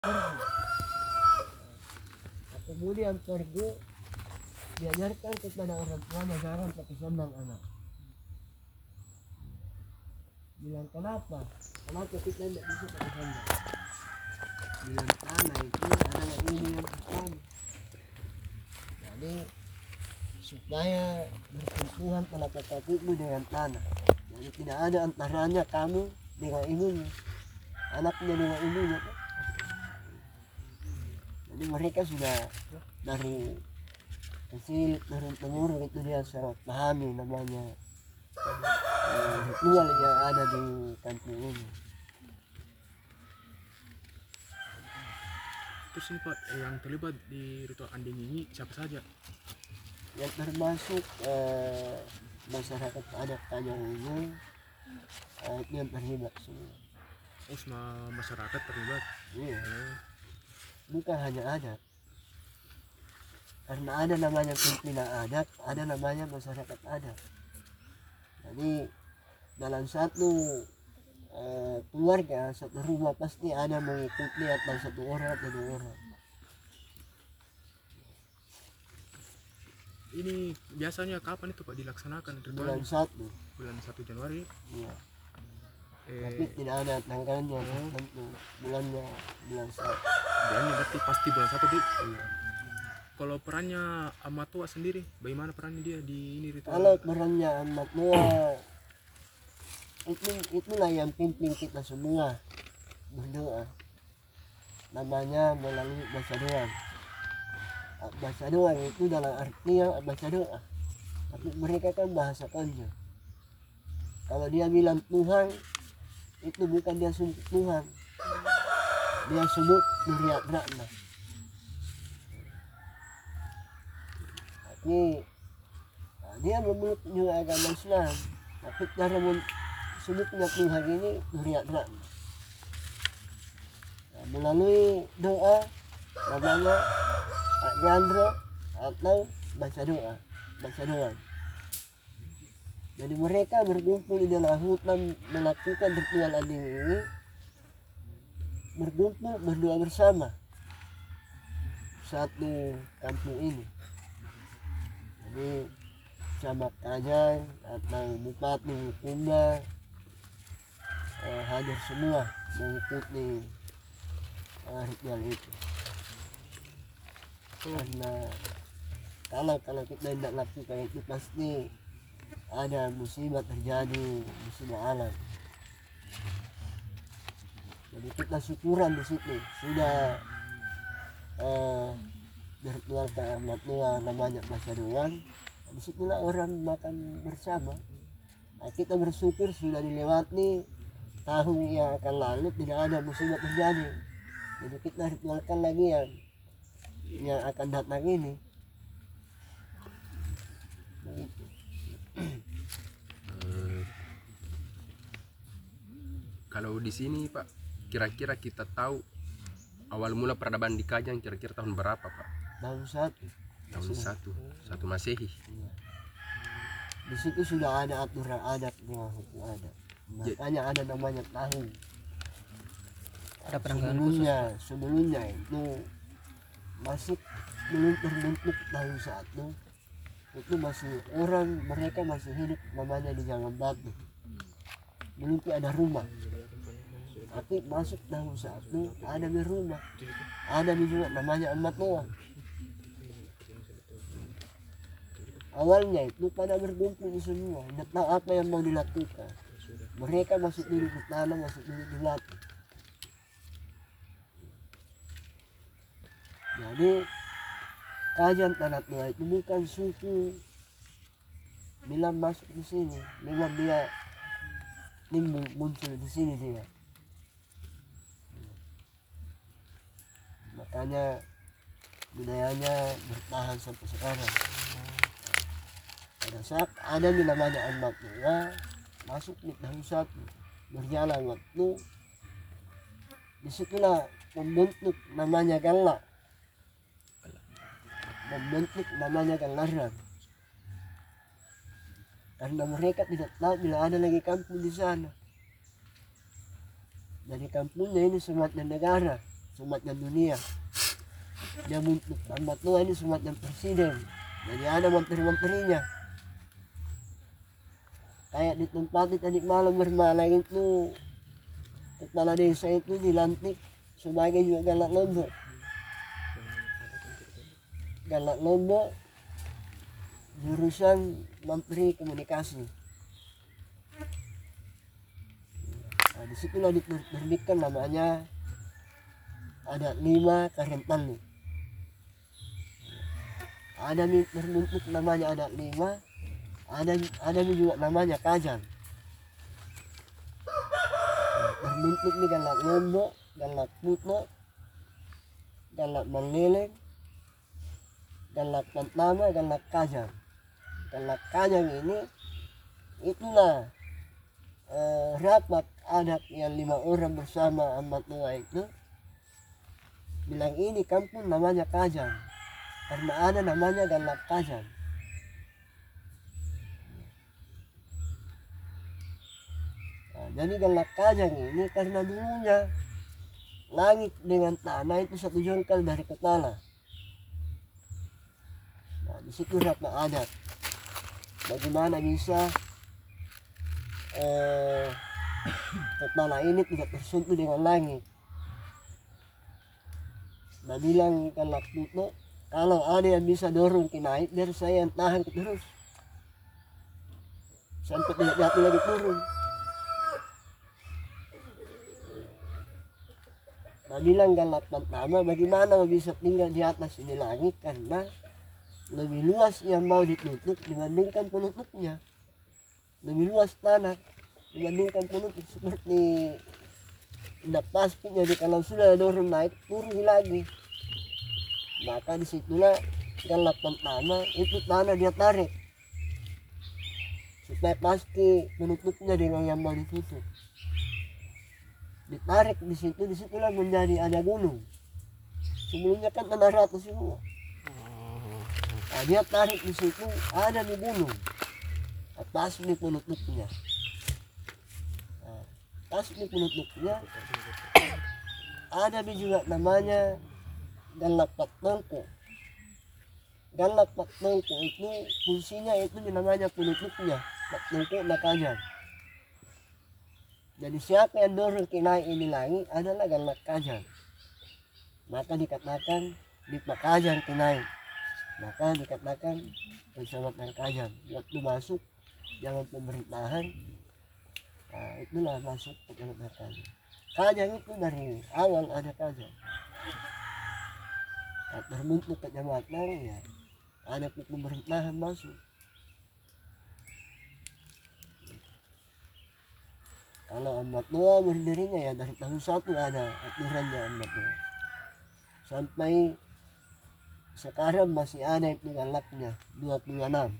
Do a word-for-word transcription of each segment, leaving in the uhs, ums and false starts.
pergi. Nah, kemudian pergi diajarkan kepada orang tuanya jangan pakai sandal anak. Bilang kenapa? Kenapa kita tidak bisa pakai sandal? Bilang tanah itu adalah ini yang pertama. Jadi supaya bersentuhan telapak kakimu dengan tanah. Jadi tidak ada antaranya kamu dengan ibunya, anaknya dengan ibunya. Jadi mereka sudah dari kecil turun temurun itu dia sangat pahami namanya eh, ritual yang ada di kampung ini. Terus ini Pak, yang terlibat di ritual anding ini siapa saja? Yang termasuk eh, masyarakat adat Tanjung ini eh, itu yang terlibat semua. Oh, semua masyarakat terlibat. Iya. Oh, Bukan hanya adat, karena ada namanya pimpinan adat, ada namanya masyarakat adat. Jadi dalam satu eh, keluarga, satu rumah pasti ada mengikuti atau satu orang atau dua orang. ini biasanya kapan itu Pak dilaksanakan Bulan ritualnya? satu, Bulan satu Januari. iya. Tapi Eh, tidak ada tanggalnya tentu. Bulannya bulan satu. bulannya berarti pasti bulan satu di. Iya. Kalau perannya amat tua sendiri, bagaimana perannya dia di ini ritual? Kalau perannya amat tua, itu itulah yang pimpin kita semua berdoa. Namanya melalui baca doa. Baca doa itu dalam artinya baca doa. Tapi mereka kan bahasa Konjo. Kalau dia bilang Tuhan, itu bukan dia sebut Tuhan, dia sebut Nuriat Rakna. Tapi nah, dia memeluk juga agama Islam, tapi cara sebutnya Tuhan ini Nuriat Rakna. Nah, melalui doa namanya Jandro atau baca doa, baca doa. Jadi mereka berkumpul di dalam hutan melakukan ritual anding ini, berkumpul berdoa bersama satu kampung ini. Jadi camat Kajang atau bupati Kumba eh, hadir semua mengikuti eh, ritual itu. Karena kalau kalau kita tidak lakukan itu pasti ada musibah terjadi, musibah alam. Jadi kita syukuran di situ sudah eh, berritual ke amat tua namanya masa doang. Disitulah orang makan bersama. Nah, kita bersyukur sudah dilewati tahun yang akan lalu tidak ada musibah terjadi. Jadi kita ritualkan lagi yang yang akan datang ini. Begitu. Eh, kalau di sini Pak, kira-kira kita tahu awal mula peradaban di Kajang kira-kira tahun berapa Pak? Tahun satu. Tahun satu, satu Masehi. Iya. Di situ sudah ada aturan adat dengan hukum adat. Makanya ada namanya tahun. Ada penanggalan khusus. Sebelumnya, sebelumnya itu masih belum terbentuk tahun satu. Itu masih orang mereka masih hidup namanya di Jangan Batu. Belum ada rumah. Tapi masuk tahun satu ada di rumah. Ada di juga namanya Amat Tua. Awalnya itu pada berkumpul semua, tidak tahu apa yang mau dilakukan. Mereka masuk dulu ke tanah, masuk dulu di batu. Jadi Kajan Tanah Tua itu bukan suku bila masuk di sini, memang dia timbul muncul di sini dia. Makanya budayanya bertahan sampai sekarang. Pada saat ada yang namanya anak tua masuk di tahun satu berjalan waktu, disitulah membentuk namanya Gala, membentuk namanya Galaran. Karena mereka tidak tahu bila ada lagi kampung di sana. Jadi kampungnya ini sematnya negara, sumatnya dunia. Dia untuk amat tua ini sumatnya presiden. Jadi ada menteri-menterinya. Kayak di tempat tadi malam bermalam itu kepala desa itu dilantik sebagai juga Galak Lombok. Galak Lombok jurusan Menteri Komunikasi. Nah, disitulah diterbitkan namanya ada lima Karentali. Ada terbentuk namanya ada lima, ada ada juga namanya Kajang. Terbentuk nih Galak Lombok, Galak Putno, Galak Maleleng, Galak Pantama, Galak Kajang. Galak Kajang ini itulah eh, rapat adat yang lima orang bersama amat tua itu bilang ini kampung namanya Kajang karena ada namanya Galak Kajang. Nah, jadi Galak Kajang ini karena dulunya langit dengan tanah itu satu jengkal dari kepala. Nah, di situ rapat adat. Bagaimana bisa eh, kepala ini tidak tersentuh dengan langit. Nah bilang Galak Putno, kalau ada yang bisa dorong ke naik, biar saya yang tahan terus sampai tidak jatuh lagi turun. Nah bilang Galak Pantama, bagaimana bisa tinggal di atas ini langit karena lebih luas yang mau ditutup dibandingkan penutupnya. Lebih luas tanah dibandingkan penutup seperti tidak pasti. Jadi kalau sudah dorong naik turun lagi, maka disitulah Galak Pantama itu tanah dia tarik supaya pasti penutupnya dengan yang mau ditutup. Ditarik di situ, disitulah menjadi ada gunung. Sebelumnya kan tanah rata semua. Nah, dia tarik di situ ada di gunung. Atas di penutupnya. Nah, atas di penutupnya ada juga namanya Galak Patnongko. Galak Patnongko itu fungsinya itu namanya penutupnya. Patnongko Nakajang. Jadi siapa yang dorong ke naik ini lagi adalah Galak Kajang. Maka dikatakan di Pakajang ke naik. Maka dikatakan pesawat dan Kajang. Waktu masuk jangan pemerintahan. Nah, itulah masuk pesawat dan Kajang. Kajang itu dari awal ada Kajang. Nah, terbentuk kecamatan ya ada pemerintahan masuk. Kalau amat tua berdirinya ya dari tahun satu ada aturannya amat tua. Sampai sekarang masih ada itu galaknya dua puluh enam.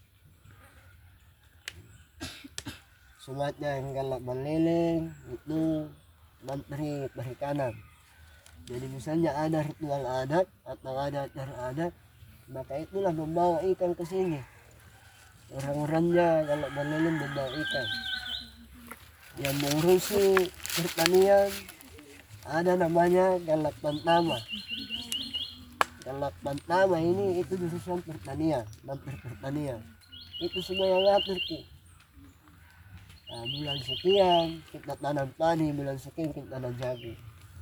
Sumatnya yang Galak Maleleng itu Menteri Perikanan. Jadi misalnya ada ritual adat atau ada acara adat, maka itulah membawa ikan ke sini. Orang-orangnya Galak Maleleng membawa ikan. Yang mengurusi pertanian ada namanya Galak Pantama. Galak Pantama ini itu jurusan pertanian, menteri pertanian. Itu semua yang ngatur tuh. Nah, bulan sekian kita tanam padi, bulan sekian kita tanam jagung.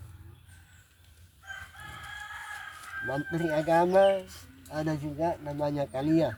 Menteri Agama ada juga namanya Kalia.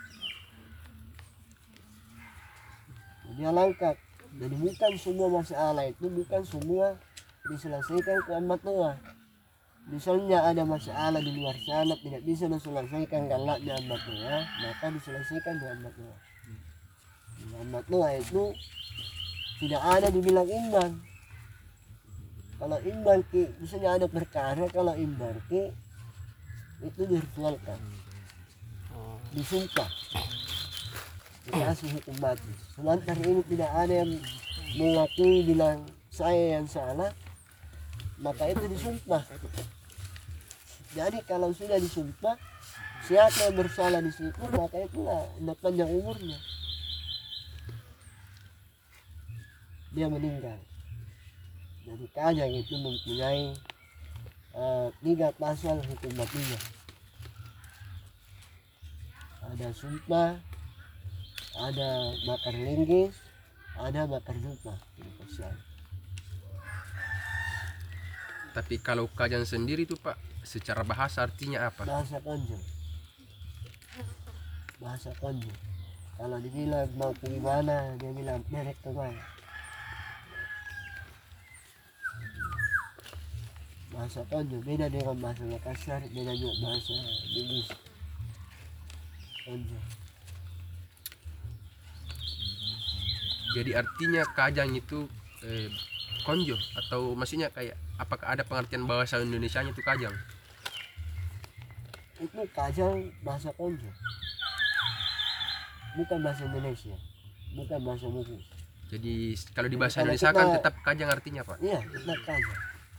Dia lengkap. Jadi bukan semua masalah itu bukan semua diselesaikan ke amat tua. Misalnya ada masalah di luar sana tidak bisa diselesaikan galaknya amat tua, maka diselesaikan di amat tua. Amat tua itu tidak ada dibilang imbang. Kalau imbang ki, misalnya ada perkara kalau imbang ki itu diritualkan, disumpah, dikasih hukum mati. Sementara ini tidak ada yang mengakui bilang saya yang salah, maka itu disumpah. Jadi kalau sudah disumpah, siapa yang bersalah di situ, maka itulah tidak panjang umurnya. Dia meninggal. Jadi Kajang itu mempunyai eh, tiga pasal hukum matinya. Ada sumpah, ada bakar linggis, ada bakar dupa. Tiga pasal. Tapi kalau kajang sendiri tuh Pak, secara bahasa artinya apa? Bahasa konjo. Bahasa konjo. Kalau dibilang mau pergi mana, dia bilang merek kemana. Bahasa konjo beda dengan bahasa Makassar, beda juga bahasa Bugis. Konjo. Jadi artinya kajang itu eh, konjo atau maksudnya kayak apakah ada pengertian bahasa Indonesianya itu kajang? Itu kajang bahasa konjo. Bukan bahasa Indonesia, bukan bahasa Bugis. Jadi kalau di bahasa Kalau Indonesia kan kita- tetap kajang artinya Pak. Iya, kita kajang.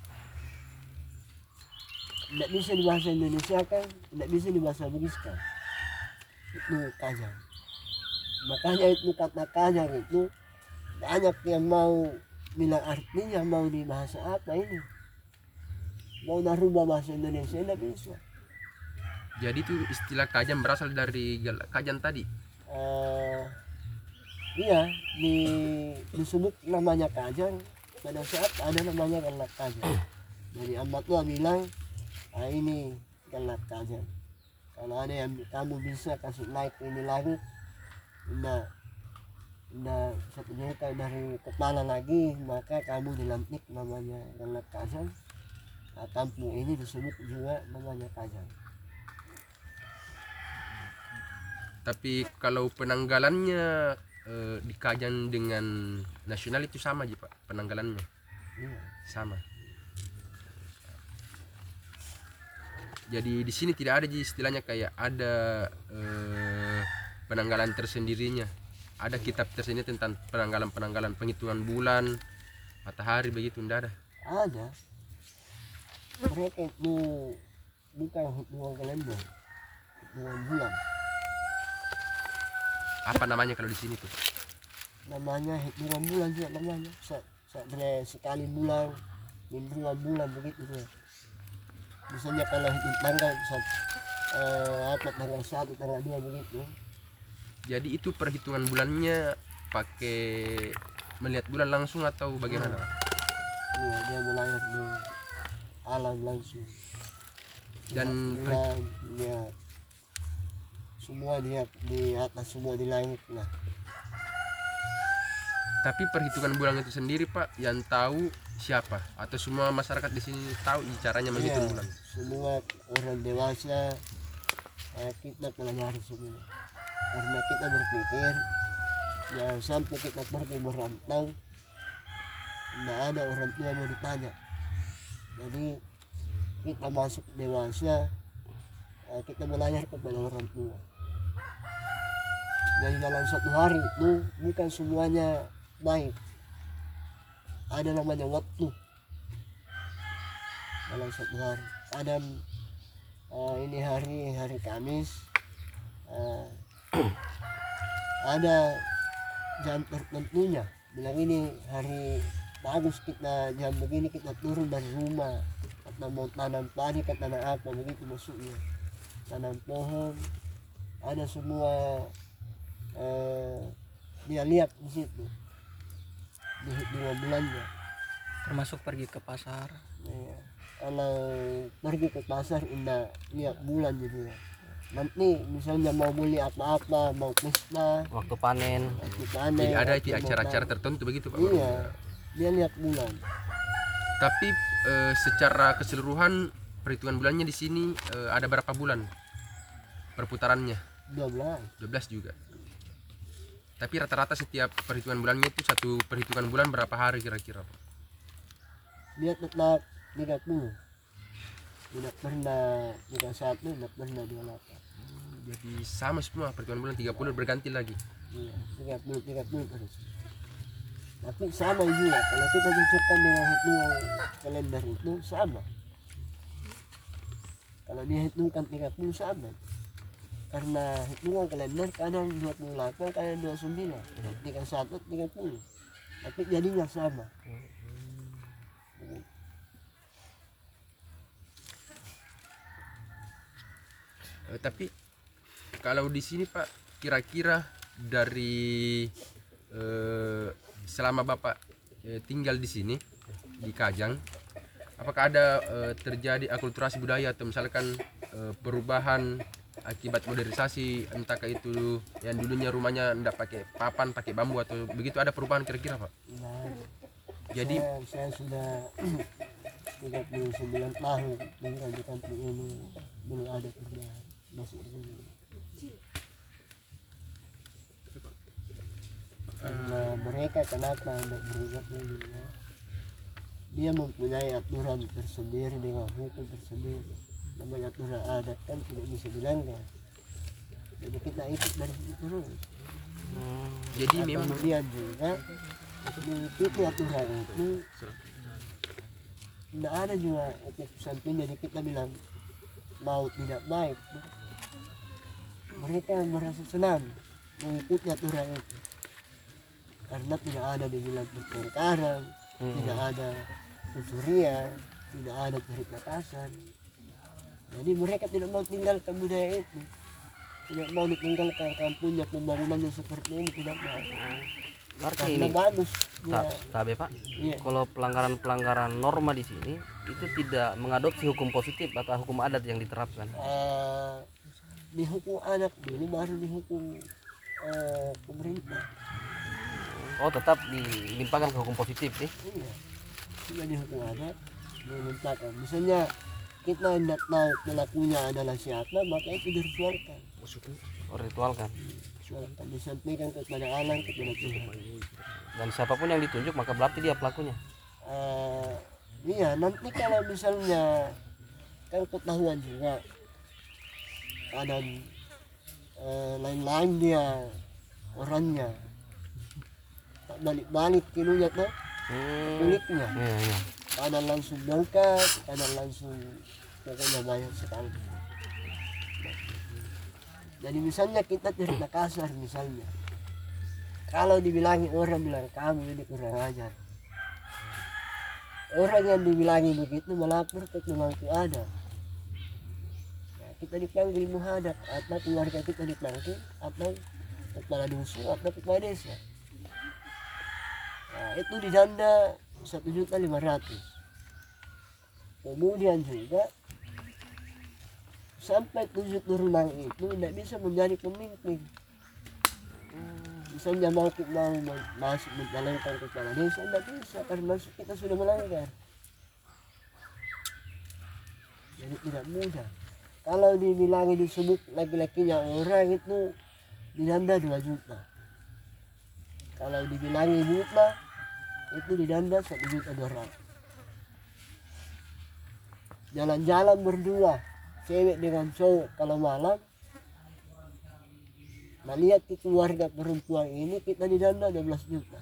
Tidak bisa di bahasa Indonesia kan, tidak bisa di bahasa Bugis kan. Itu kajang. Makanya itu kata kajang itu banyak yang mau bilang artinya mau di bahasa apa ini. Mau narubah bahasa Indonesia tidak bisa. Jadi itu istilah kajang berasal dari gal- kajang tadi. Eh, iya, di disebut namanya kajang pada saat ada namanya galak kajang. Jadi amat tua bilang, ah ini galak kajang. Kalau ada yang kamu bisa kasih naik ini lagi, nah, nah satu juta dari kepala lagi, maka kamu dilantik namanya galak kajang. Nah, kampung ini disebut juga namanya kajang. Tapi kalau penanggalannya eh, di kajang dengan nasional itu sama aja Pak, penanggalannya Iya. sama. Jadi di sini tidak ada ji istilahnya kayak ada eh, penanggalan tersendirinya. Ada kitab tersendiri tentang penanggalan-penanggalan penghitungan bulan, matahari begitu tidak ada. Ada. Mereka itu bukan hitungan kalender, hitungan bulan. Apa namanya kalau di sini tuh? Namanya hitungan bulan juga namanya. Sa, sa, dari sekali bulan, hitungan bulan begitu tuh. Misalnya kalau hitung tanggal, sa, eh, apa tanggal satu, tanggal dua begitu. Jadi itu perhitungan bulannya pakai melihat bulan langsung atau bagaimana? Iya, dia melahir di alam langsung. Dan Lihat bulan, lihat semua dia di atas, semua di langit lah. Tapi perhitungan bulan itu sendiri Pak yang tahu siapa? Atau semua masyarakat di sini tahu caranya menghitung Iya, bulan? semua orang dewasa eh, kita pelajari semua. Karena kita berpikir ya sampai kita pergi merantau tidak ada orang tua mau ditanya. Jadi kita masuk dewasa, eh, kita belajar kepada orang tua. Jadi dalam satu hari itu bukan semuanya baik. Ada namanya waktu dalam satu hari. Ada eh, ini hari hari Kamis, eh, ada jam tertentunya. Bilang ini hari bagus kita jam begini kita turun dari rumah atau mau tanam padi ke tanah apa begitu maksudnya. Tanam pohon, ada semua eh, dia lihat di situ di hitungan bulannya. Termasuk pergi ke pasar. Iya. Kalau pergi ke pasar indah lihat bulan jadi nanti misalnya mau beli apa-apa mau pesta Waktu panen. waktu panen Jadi ada waktu di mau acara-acara panen. tertentu begitu Pak? Iya, dia lihat bulan. Tapi eh, secara keseluruhan perhitungan bulannya di sini eh, ada berapa bulan perputarannya? dua belas. dua belas juga. Tapi rata-rata setiap perhitungan bulannya itu satu perhitungan bulan berapa hari kira-kira Pak? Dia tetap tiga puluh. Tidak pernah tiga puluh satu, tidak pernah dua puluh delapan. Jadi sama semua perhitungan bulan tiga puluh berganti lagi. Iya, tiga puluh tiga puluh terus. Tapi sama juga kalau kita cocokkan dengan hitungan kalender itu sama. Kalau dihitungkan tiga puluh sama. Karena hitungan kalender kadang dua puluh delapan, kadang dua puluh sembilan, tiga puluh satu, tiga puluh. Tapi jadinya sama. Eh, tapi kalau di sini Pak, kira-kira dari eh, selama Bapak eh, tinggal di sini di Kajang, apakah ada eh, terjadi akulturasi budaya atau misalkan eh, perubahan akibat modernisasi, entahkah itu yang dulunya rumahnya enggak pakai papan, pakai bambu atau begitu, ada perubahan kira-kira Pak? Nah, Jadi saya, saya sudah tiga puluh sembilan tahun tinggal di kampung ini, belum ada perubahan, masih begini. Karena mereka kenapa hendak berubah lagi ya? Dia mempunyai aturan tersendiri dengan hukum tersendiri. Namanya aturan adat kan tidak bisa dilanggar. Jadi kita ikut dari situ terus. jadi Dan memang kemudian juga mengikuti aturan itu tidak ada juga efek samping. Jadi kita bilang mau tidak baik, mereka merasa senang mengikuti aturan itu karena tidak ada dibilang pertengkaran, Hmm. tidak ada pencurian, tidak ada cerita kasar. Jadi mereka tidak mau tinggalkan budaya itu, tidak mau ditinggalkan kampungnya, pembangunannya seperti ini, tidak mau. Berarti Karena ini bagus Ta- ya, tabe Pak. iya. Kalau pelanggaran-pelanggaran norma di sini itu tidak mengadopsi hukum positif atau hukum adat yang diterapkan. Eh, dihukum anak dulu baru dihukum eh, pemerintah. Oh, tetap dilimpahkan ke hukum positif sih. Iya, sudah dihukum adat dilimpahkan. Misalnya kita tidak tahu pelakunya adalah siapa, maka itu diritualkan, Oh, ritual kan. diritualkan, disampaikan kepada Allah, kepada Tuhan. Dan siapapun yang ditunjuk maka berarti dia pelakunya. Eh, iya, nanti kalau misalnya kan ketahuan juga keadaan eh, lain-lain dia orangnya, tak balik-balik kinunya tuh Hmm. kulitnya, Iya, iya. kadang langsung bongkar, kadang langsung pokoknya banyak sekali. Jadi misalnya kita cerita kasar misalnya, kalau dibilangi orang bilang kamu ini kurang ajar, orang yang dibilangi begitu melapor ke pemangku adat. Nah, kita dipanggil muhadap atau keluarga kita dipanggil atau kepala dusun atau kepala desa. Nah, itu didenda satu juta lima ratus. Kemudian juga sampai tujuh turunan itu tidak bisa menjadi pemimpin. Misalnya mau kita mau masuk mencalonkan kepala desa tidak bisa karena kita sudah melanggar. Jadi tidak mudah. Kalau dibilangi disebut laki-lakinya orang itu didenda dua juta. Kalau dibilangi buta itu didenda satu juta dua ratus. Jalan-jalan berdua cewek dengan cowok kalau malam, nah lihat ke keluarga perempuan ini kita didenda dua belas juta.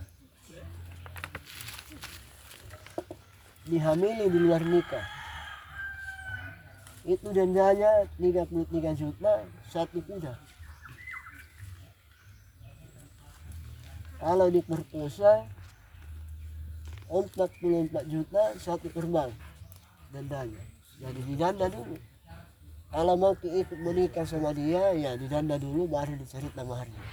Dihamili di luar nikah itu dendanya tiga puluh tiga juta satu kuda. Kalau diperkosa empat puluh empat juta satu terbang dendanya. Jadi didenda dulu. Kalau mau ikut menikah sama dia ya didenda dulu baru dicari maharnya.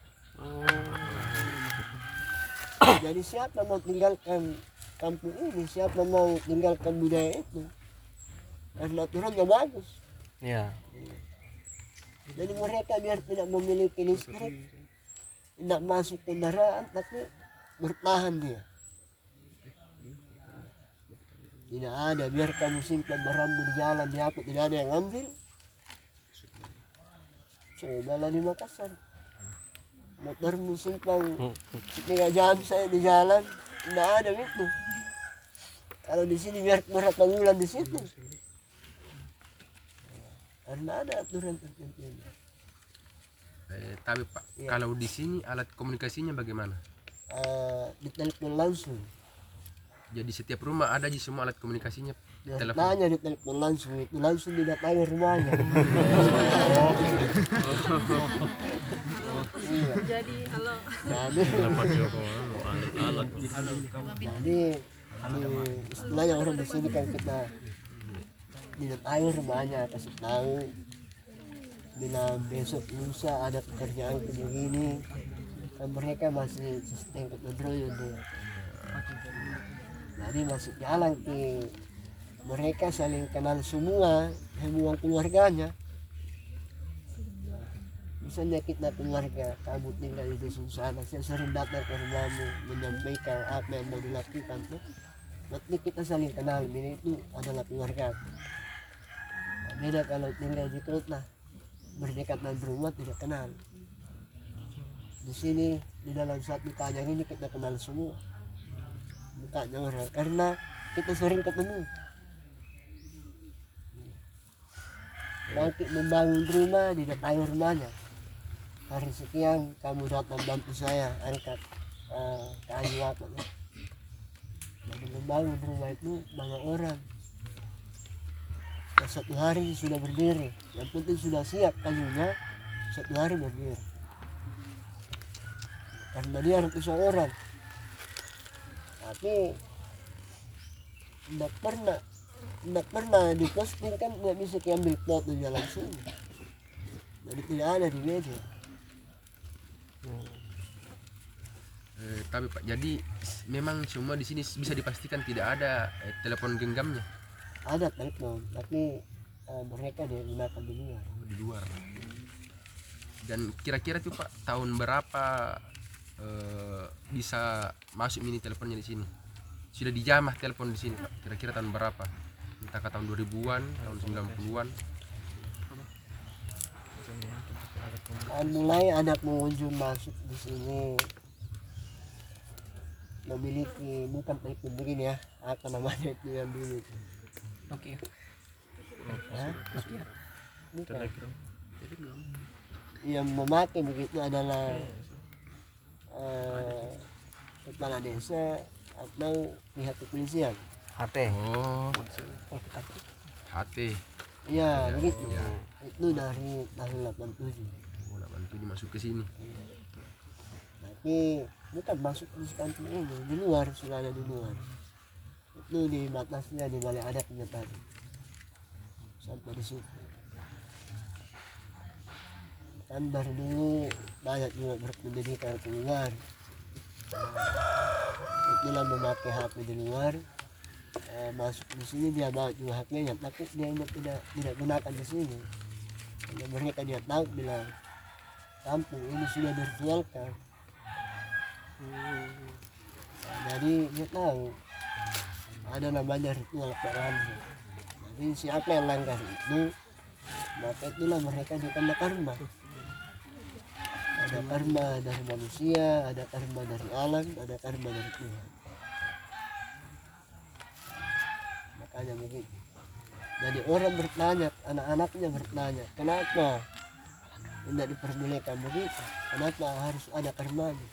Jadi siapa mau tinggalkan kampung ini, siapa mau tinggalkan budaya itu, karena aturannya bagus. Iya. Jadi mereka biar tidak memiliki listrik, tidak masuk kendaraan, tapi bertahan dia. Tidak ada, biar kamu simpan barangmu di jalan, di apa, tidak ada yang ambil. Cobalah di Makassar. Motormu simpan tiga jam saya di jalan, tidak ada itu. Kalau di sini biar berapa bulan di situ. Karena ada aturan tertentu. eh, tapi Pak, Iya. kalau di sini alat komunikasinya bagaimana? Uh, ditelepon langsung. Jadi setiap rumah ada di semua alat komunikasinya. Dia Telepon. tanya ditelepon langsung, itu langsung didatangi rumahnya. Iya. Jadi halo. Jadi, jadi ini istilahnya orang di sini kan kita didatangi rumahnya, kasih tahu bila besok lusa ada pekerjaan begini kan mereka masih sistem ketentuan dia. Jadi masih jalan ke mereka saling kenal semua semua keluarganya. Misalnya kita keluarga kamu tinggal di dusun sana, saya sering datang ke rumahmu menyampaikan apa yang mau dilakukan tuh. Berarti kita saling kenal, ini itu adalah keluarga. Nah, beda kalau tinggal di kota berdekatan rumah tidak kenal. Di sini di dalam satu kajang ini kita kenal semua mukanya orang karena kita sering ketemu. Nanti membangun rumah didatangi rumahnya. Hari sekian kamu datang bantu saya angkat uh, kayu apa ya. Jadi membangun rumah itu banyak orang. Nah, satu hari sudah berdiri, yang penting sudah siap kayunya, satu hari berdiri. Karena dia ratusan orang, tapi tidak pernah tidak pernah diposting kan, nggak bisa diambil fotonya langsung. Jadi tidak ada di media. Eh, tapi Pak, jadi memang semua di sini bisa dipastikan tidak ada eh, telepon genggamnya. Ada telepon, tapi uh, mereka dia gunakan di luar. Oh, di luar. Dan kira-kira tuh Pak, tahun berapa eh, bisa masuk mini teleponnya di sini? Sudah dijamah telepon di sini Pak. Kira-kira tahun berapa? Entah ke tahun dua ribuan, tahun sembilan puluhan. Uh, mulai ada pengunjung masuk di sini memiliki bukan telepon begini ya, apa namanya itu yang dulu itu. Oke. Hah? Bukan. Yang memakai begitu adalah uh, kepala desa atau pihak kepolisian. H T. Oh, H T. Ya, Ya, begitu. ya. Itu dari tahun delapan puluh tujuh. Oh, delapan puluh tujuh masuk ke sini. Tapi bukan masuk di kampung ini, di luar sudah ada di luar. Itu di batasnya di balai adatnya tadi. Sampai di situ. Kan dari dulu banyak juga berpendidikan keluar. Itulah memakai H P di luar. Eh, masuk di sini dia bawa juga H P-nya, tapi dia tidak tidak tidak gunakan di sini. Karena mereka dia tahu bilang kampung ini sudah virtualkan. Nah, jadi dia tahu ada namanya ritual peran. Jadi siapa yang langgar itu, maka itulah mereka dikena karma. Ada karma dari manusia, ada karma dari alam, ada karma dari Tuhan. Makanya begitu. Jadi orang bertanya, anak-anaknya bertanya, kenapa tidak diperbolehkan begitu? Kenapa harus ada karmanya?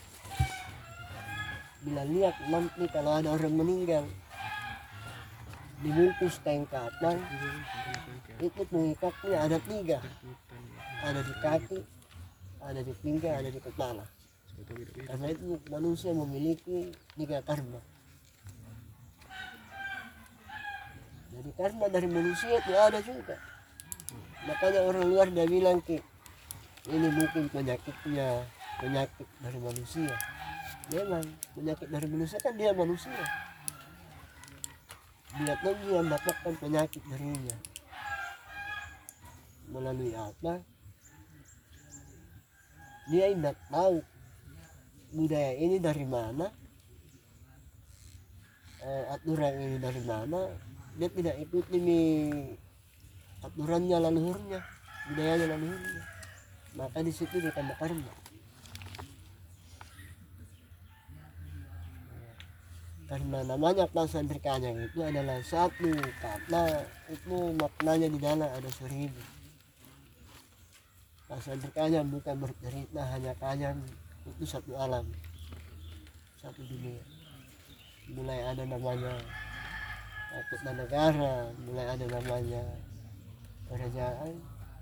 Bila lihat nanti kalau ada orang meninggal dibungkus kain kafan, itu pengikatnya ada tiga, ada di kaki, ada di pinggang, ada di kepala. Karena itu manusia memiliki tiga karma. Jadi karma dari manusia itu ada juga. Makanya orang luar dia bilang ki ini mungkin penyakitnya penyakit dari manusia. Memang penyakit dari manusia kan dia manusia. Dia tahu dia mendapatkan penyakit darinya melalui apa? Dia tidak tahu budaya ini dari mana, eh, aturan ini dari mana. Dia tidak ikuti nih aturannya leluhurnya, budayanya leluhurnya. Maka di situ dia kena karma. Karena namanya pasantren kanyang itu adalah satu kata itu maknanya di dalam ada seribu. Pasantren kanyang bukan bercerita hanya kanyang, itu satu alam, satu dunia. Mulai ada namanya kota negara, mulai ada namanya kerajaan,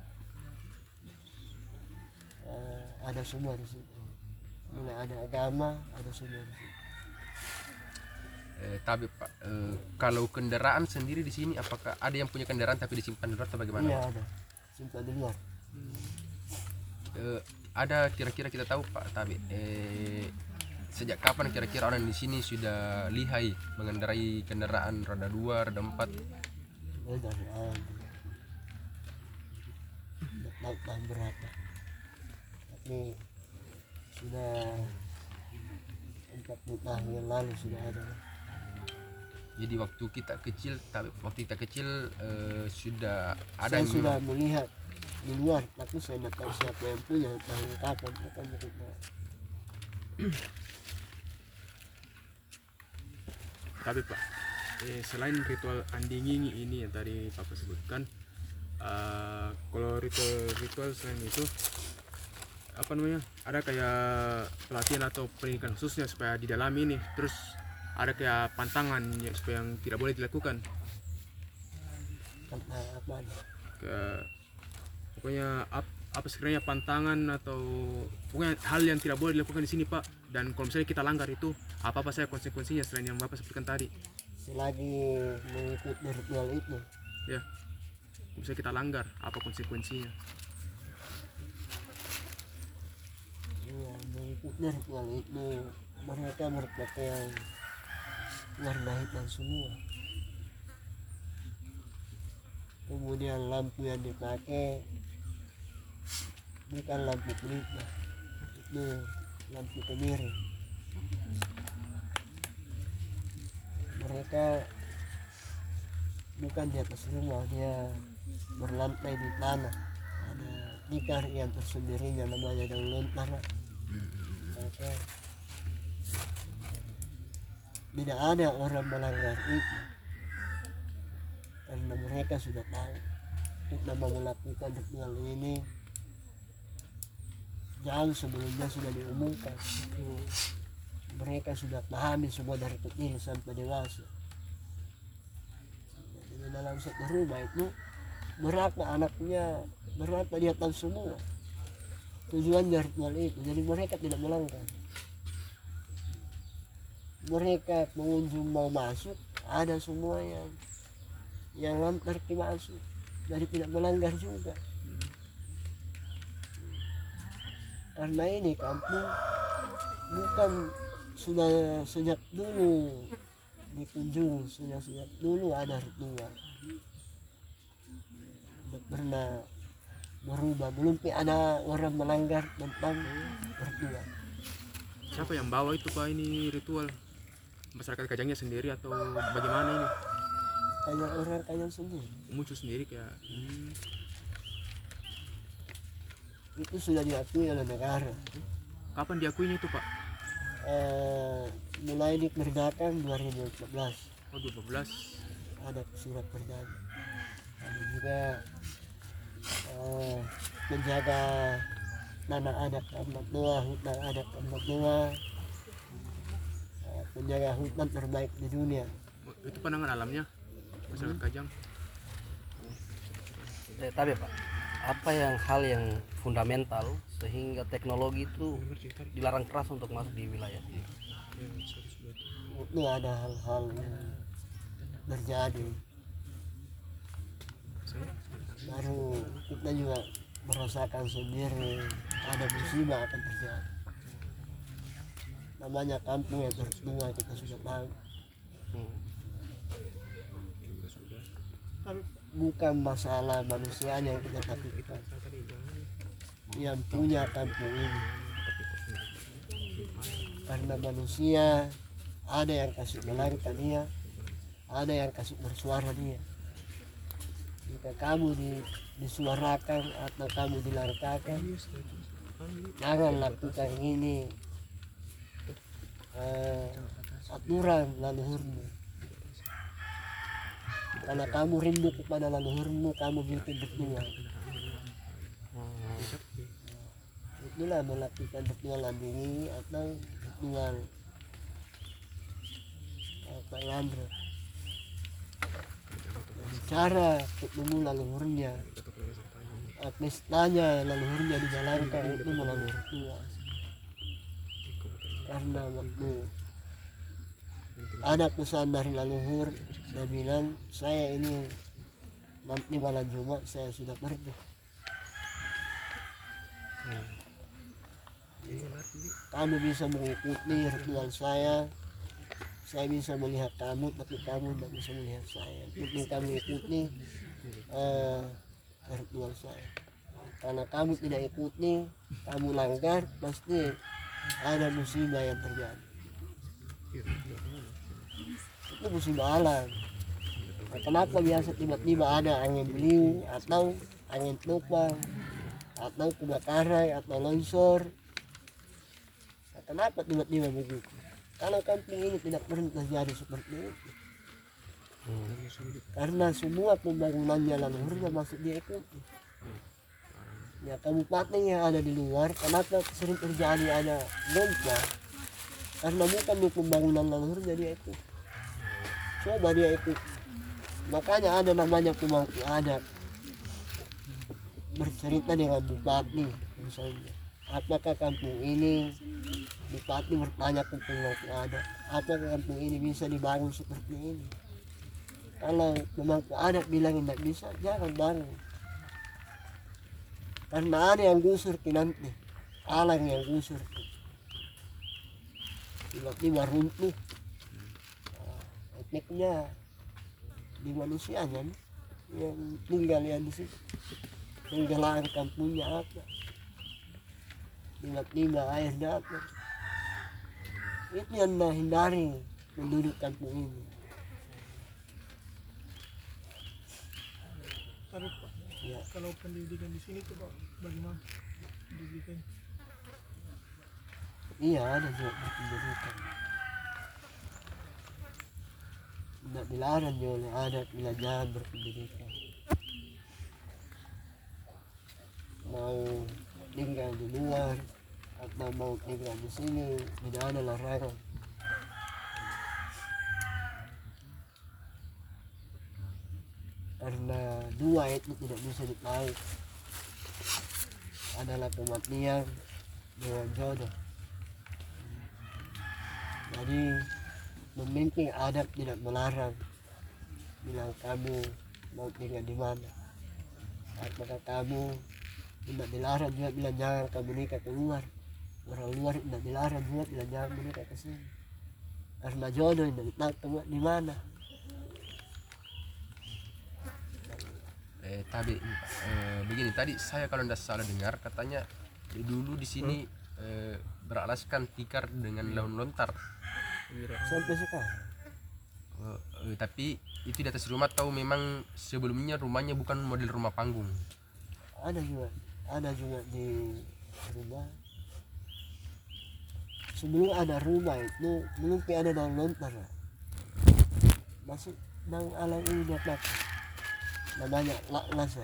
uh, ada semua di situ. Mulai ada agama, ada semua di situ. Eh, tapi Pak, eh, kalau kendaraan sendiri di sini apakah ada yang punya kendaraan tapi disimpan di luar atau bagaimana? Iya ada, simpan di luar. Eh, ada kira-kira kita tahu Pak Tabe, eh, sejak kapan kira-kira orang di sini sudah lihai mengendarai kendaraan roda dua, roda empat? Oh, dari awal tidak tahu tahun berapa, tapi sudah empat puluh tahun yang lalu sudah ada. Jadi waktu kita kecil, tapi waktu kita kecil eh, sudah ada Saya yang sudah melihat di luar, tapi saya tidak tahu siapa yang punya, tahu kapan makanya kita. Tapi Pak, eh, selain ritual andingingi ini yang tadi Papa sebutkan, eh, kalau ritual-ritual selain itu apa namanya, ada kayak pelatihan atau pendidikan khususnya supaya di dalam ini, terus ada kayak pantangan ya, supaya yang tidak boleh dilakukan, Karena apa nih? ke pokoknya ap, apa sekiranya pantangan atau pokoknya hal yang tidak boleh dilakukan di sini Pak, dan kalau misalnya kita langgar itu apa apa saja konsekuensinya selain yang Bapak sebutkan tadi Selagi mengikuti ritual itu, ya. Kalau misalnya kita langgar apa konsekuensinya? ya, mengikuti ritual itu mereka berpakaian warna hitam semua. Kemudian lampu yang dipakai bukan lampu pelita, itu lampu kemiri. Mereka bukan di atas rumah, dia berlantai di tanah. Ada tikar yang tersendirinya namanya daun lontara. Maka tidak ada orang melanggar itu karena mereka sudah tahu kita mau melakukan ritual ini jauh sebelumnya sudah diumumkan. Mereka sudah pahami semua dari kecil sampai dewasa. Jadi dalam satu rumah itu berapa anaknya, berapa dia tahu semua tujuan dari ritual itu. Jadi mereka tidak melanggar. Mereka pengunjung mau masuk, ada semua yang yang lantar masuk, jadi tidak melanggar juga. Karena ini kampung bukan sudah sejak dulu dikunjungi, sudah sejak dulu ada ritual, tidak pernah berubah, belum ada orang melanggar tentang ritual. Siapa yang bawa itu Pak ini ritual? Masyarakat Kajangnya sendiri atau bagaimana ini? Kayak orang kayak sendiri. Muncul sendiri kayak hmm, Itu sudah diakui oleh negara. kapan diakuinya itu Pak? Eh, mulai dikerjakan dua ribu empat belas Oh dua ribu dua belas. ada surat perdana. Ada juga eh, menjaga tanah adat amat tua, hutan adat amat tua, eh, menjaga hutan terbaik di dunia. Itu pandangan alamnya masyarakat Kajang. Eh, tapi Pak, apa yang hal yang fundamental sehingga teknologi itu dilarang keras untuk masuk di wilayah ini? Itu ada hal-hal yang terjadi. Baru kita juga merasakan sendiri ada musibah akan terjadi. Namanya kampung yang tertua kita sudah tahu. Hmm. Kan bukan masalah manusianya yang kita takutkan, yang punya kampung ini. Karena manusia ada yang kasih melangkah dia, ada yang kasih bersuara dia. Jika kamu di, disuarakan atau kamu dilangkahkan, jangan lakukan ini, eh, aturan leluhurmu. Karena kamu rindu kepada leluhurmu, kamu bikin ritual. Itulah melakukan ritual andingi atau ritual apa landra. Cara ketemu leluhurnya, pestanya leluhurnya dijalankan itu melalui ritual. Karena waktu ada pesan dari leluhur, dia bilang saya ini nanti malam Jumat saya sudah pergi. Kamu bisa mengikuti ritual saya, saya bisa melihat kamu, tapi kamu tidak bisa melihat saya. Mungkin kamu ikuti uh, ritual saya. Karena kamu tidak ikuti, kamu langgar, pasti ada musibah yang terjadi. Itu musibah alam. Nah, kenapa biasa tiba-tiba ada angin beliung atau angin tumpang atau kebakaran atau longsor? Nah, kenapa tiba-tiba begitu? Kalau kampung ini tidak pernah terjadi seperti itu. Hmm. Karena semua pembangunannya leluhurnya masih diikuti. Ya, kabupaten yang ada di luar, kenapa sering terjadi ada gempa? Karena bukan di pembangunan leluhurnya dia ikut. Coba dia ikut. Makanya ada namanya pemangku adat. Bercerita dengan bupati misalnya. Apakah kampung ini, bupati bertanya ke pemangku adat, apakah kampung ini bisa dibangun seperti ini? Kalau pemangku adat bilang tidak bisa, jangan bangun. Karena ada yang gusur nanti, alang yang gusur, tiba-tiba runtuh. Nah, efeknya di manusianya nih, yang tinggal yang di situ, tenggelam kampungnya apa, tiba-tiba air datang. Itu yang menghindari penduduk kampung ini. Tapi Pak, Ya. kalau pendidikan di sini tuh Pak, bagaimana pendidikan? Iya, ada juga berpendidikan. Tidak dilarang juga oleh adat bila jangan berpendidikan. Mau tinggal di luar atau mau tinggal di sini, tidak ada larangan. Karena dua itu tidak bisa ditarik, adalah kematian dengan jodoh. Jadi memimpin adat tidak melarang, bilang kamu mau tinggal di mana. Apakah kamu tidak dilarang juga bilang jangan kamu nikah keluar. Orang luar tidak dilarang juga bilang jangan menikah ke sini. Karena jodoh tidak ditarik di mana. Eh, tapi eh, begini tadi saya kalau tidak salah dengar katanya eh, dulu di sini eh, beralaskan tikar dengan daun lontar. Sampai sekarang Eh, eh, tapi itu di atas rumah tahu memang sebelumnya rumahnya bukan model rumah panggung. ada juga, ada juga di rumah. Sebelum ada rumah itu belum ada daun lontar, masih daun alam ini dia pakai, namanya laknasai.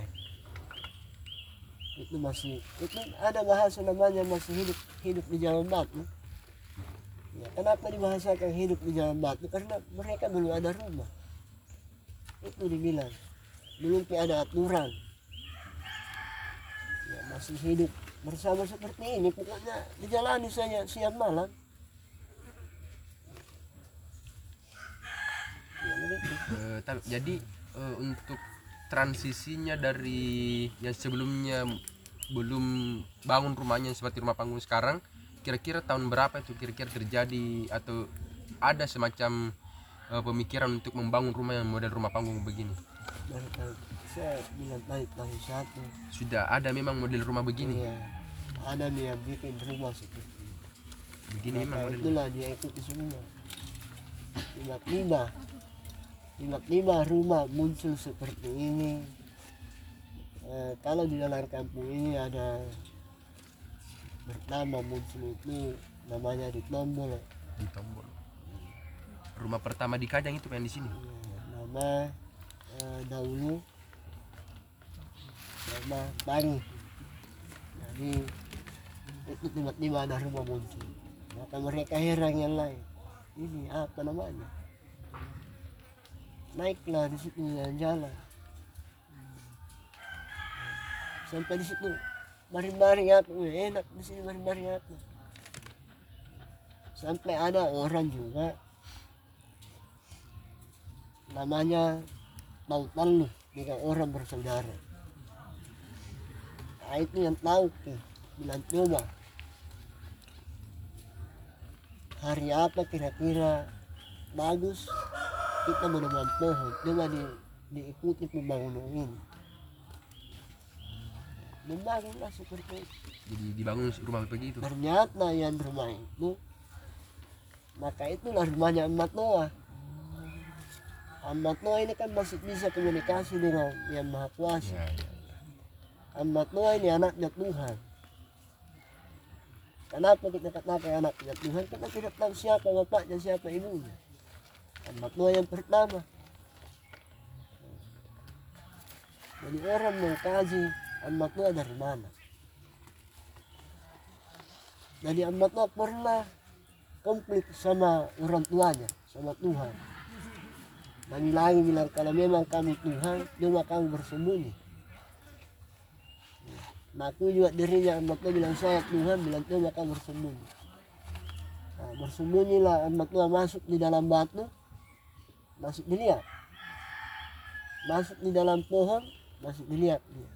Itu masih, itu ada bahasa namanya masih hidup hidup di zaman batu. Ya, kenapa dibahasakan hidup di zaman batu? Karena mereka belum ada rumah. Itu dibilang belum ada aturan. Ya, masih hidup bersama seperti ini, pokoknya dijalani saja siang malam. Ya, begitu. Eh, ta- jadi eh, untuk transisinya dari yang sebelumnya belum bangun rumahnya seperti rumah panggung sekarang, kira-kira tahun berapa itu kira-kira terjadi atau ada semacam eh, pemikiran untuk membangun rumah yang model rumah panggung begini? Dari tahun, saya bilang tadi tahun satu. Sudah ada memang model rumah begini. Iya, ada nih yang bikin rumah seperti ini. Begini memang Maka modelnya. itulah dia ikuti semua. Tiba-tiba, tiba-tiba rumah muncul seperti ini. Eh, kalau di dalam kampung ini ada pertama muncul itu namanya di tombol. Di tombol. Rumah pertama di Kajang itu yang di sini. Ya, nama eh, dahulu nama Bani. Jadi itu tiba-tiba ada rumah muncul. Maka mereka heran yang lain. Ini apa namanya? Naiklah di situ jalan-jalan. Sampai di situ baring-baring aku, enak di sini baring-baring aku. Sampai ada orang juga namanya tahu talu dengan orang bersaudara. Nah, itu yang tahu tuh bilang coba hari apa kira-kira bagus kita menanam pohon, coba di, diikuti pembangunan ini. Membangunlah seperti itu. Jadi dibangun rumah begitu. Ternyata yang rumah itu, maka itulah rumahnya Ahmad Noah. Ahmad Noah ini kan masih bisa komunikasi dengan yang Maha Kuasa. Ya, ya. Ahmad Noah ini anaknya Tuhan. Kenapa kita katakan anaknya Tuhan? Kita tidak tahu siapa bapaknya, siapa ibunya. Ahmad Noah yang pertama. Jadi orang mengkaji Ahmad Noah dari mana? Jadi Ahmad Noah pernah konflik sama orang tuanya, sama Tuhan. Dan lagi bilang kalau memang kami Tuhan, cuma kamu bersembunyi. Nah, aku juga dirinya Ahmad Noah bilang saya Tuhan, bilang coba kamu bersembunyi. Nah, bersembunyilah Ahmad Noah masuk di dalam batu, masuk dilihat. Masuk di dalam pohon, masuk dilihat dia.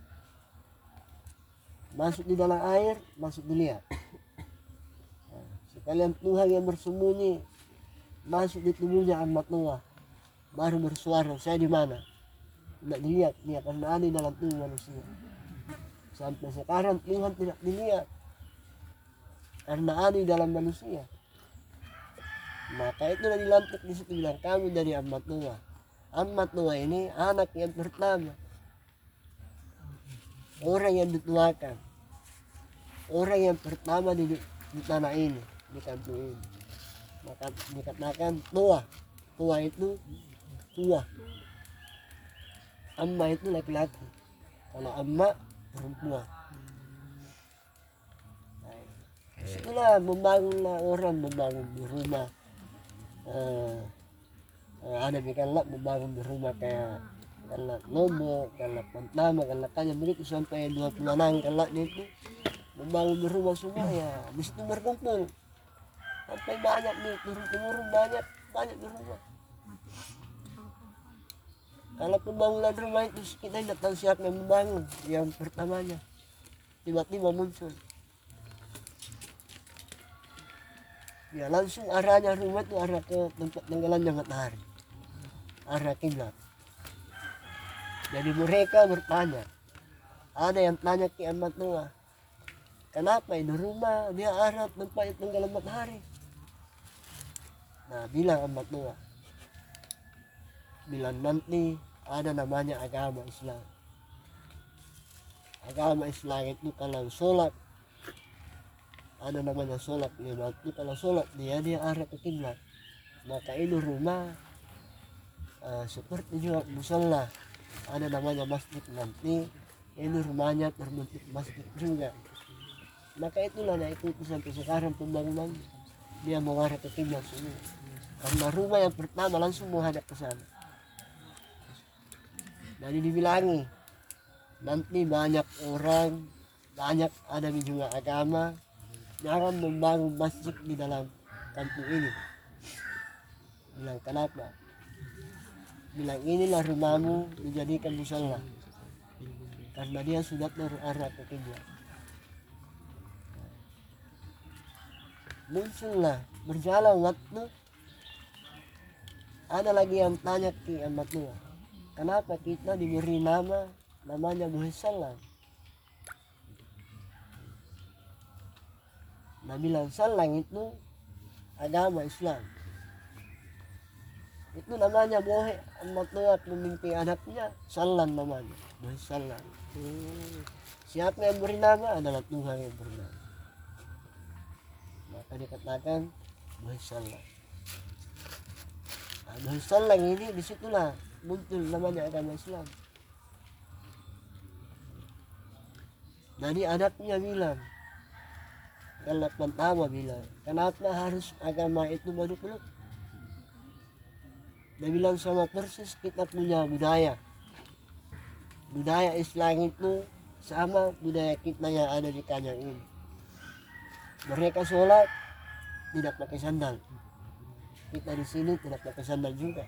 Masuk di dalam air, masuk dilihat. Nah, sekalian Tuhan yang bersembunyi masuk di tubuhnya Ahmad Noah, baru bersuara, saya di mana? Tidak dilihat dia karena ada di dalam tubuh manusia. Sampai sekarang Tuhan tidak dilihat karena ada di dalam manusia. Maka itu sudah dilantik di situ bilang kamu dari Ahmad Noah. Ahmad Noah ini anak yang pertama, orang yang dituakan, orang yang pertama di, di tanah ini, di kampung ini. Maka dikatakan Noah. Noah itu tua. Amma itu laki-laki. Kalau amma perempuan. Nah, itulah membangunlah orang membangun di rumah. Uh, uh, ada bikinlah membangun di rumah kayak kalau lombok, kalau pantama, kalau kaya begitu sampai dua puluh enam kalau itu membangun di rumah semua ya. Di situ berkumpul sampai banyak nih turun temurun banyak banyak di rumah. Kalau pembangunan rumah itu kita tidak tahu siapa yang membangun, yang pertamanya tiba-tiba muncul. Ya langsung arahnya rumah itu arah ke tempat tenggelamnya matahari, arah kiblat. Jadi mereka bertanya, ada yang tanya ke Ahmad Noah, kenapa ini rumah dia arah tempat tenggelam matahari? Nah bilang Ahmad Noah, bilang nanti ada namanya agama Islam. Agama Islam itu kalau sholat, ada namanya sholat lima waktu. Kalau sholat dia dia arah ke kiblat. Maka ini rumah uh, seperti juga musola, ada namanya masjid nanti. Ini rumahnya terbentuk masjid juga. Maka itulah nah itu sampai sekarang pembangunan dia mengarah ke kiblat semua. Karena rumah yang pertama langsung menghadap ke sana. Jadi dibilangi nanti banyak orang, banyak ada juga agama, jangan membangun masjid di dalam kampung ini. Bilang kenapa? Bilang inilah rumahmu dijadikan musola, karena dia sudah terarah ke kiblat. Muncullah berjalan waktu, ada lagi yang tanya ke Ahmad Noah, kenapa kita diberi nama namanya Muhammad? Nah bilang salang itu agama Islam. Itu namanya boleh Ahmad Noah memimpin anaknya Salam namanya Muhammad. Hmm. Siapa yang beri nama adalah Tuhan yang beri nama. Maka dikatakan Muhammad. Nah, Muhammad ini disitulah muncul namanya agama Islam. Jadi anaknya bilang, kalau pertama bilang, kenapa harus agama itu baru-baru? Dia bilang sama persis kita punya budaya. Budaya Islam itu sama budaya kita yang ada di Kanyang ini. Mereka sholat tidak pakai sandal. Kita di sini tidak pakai sandal juga.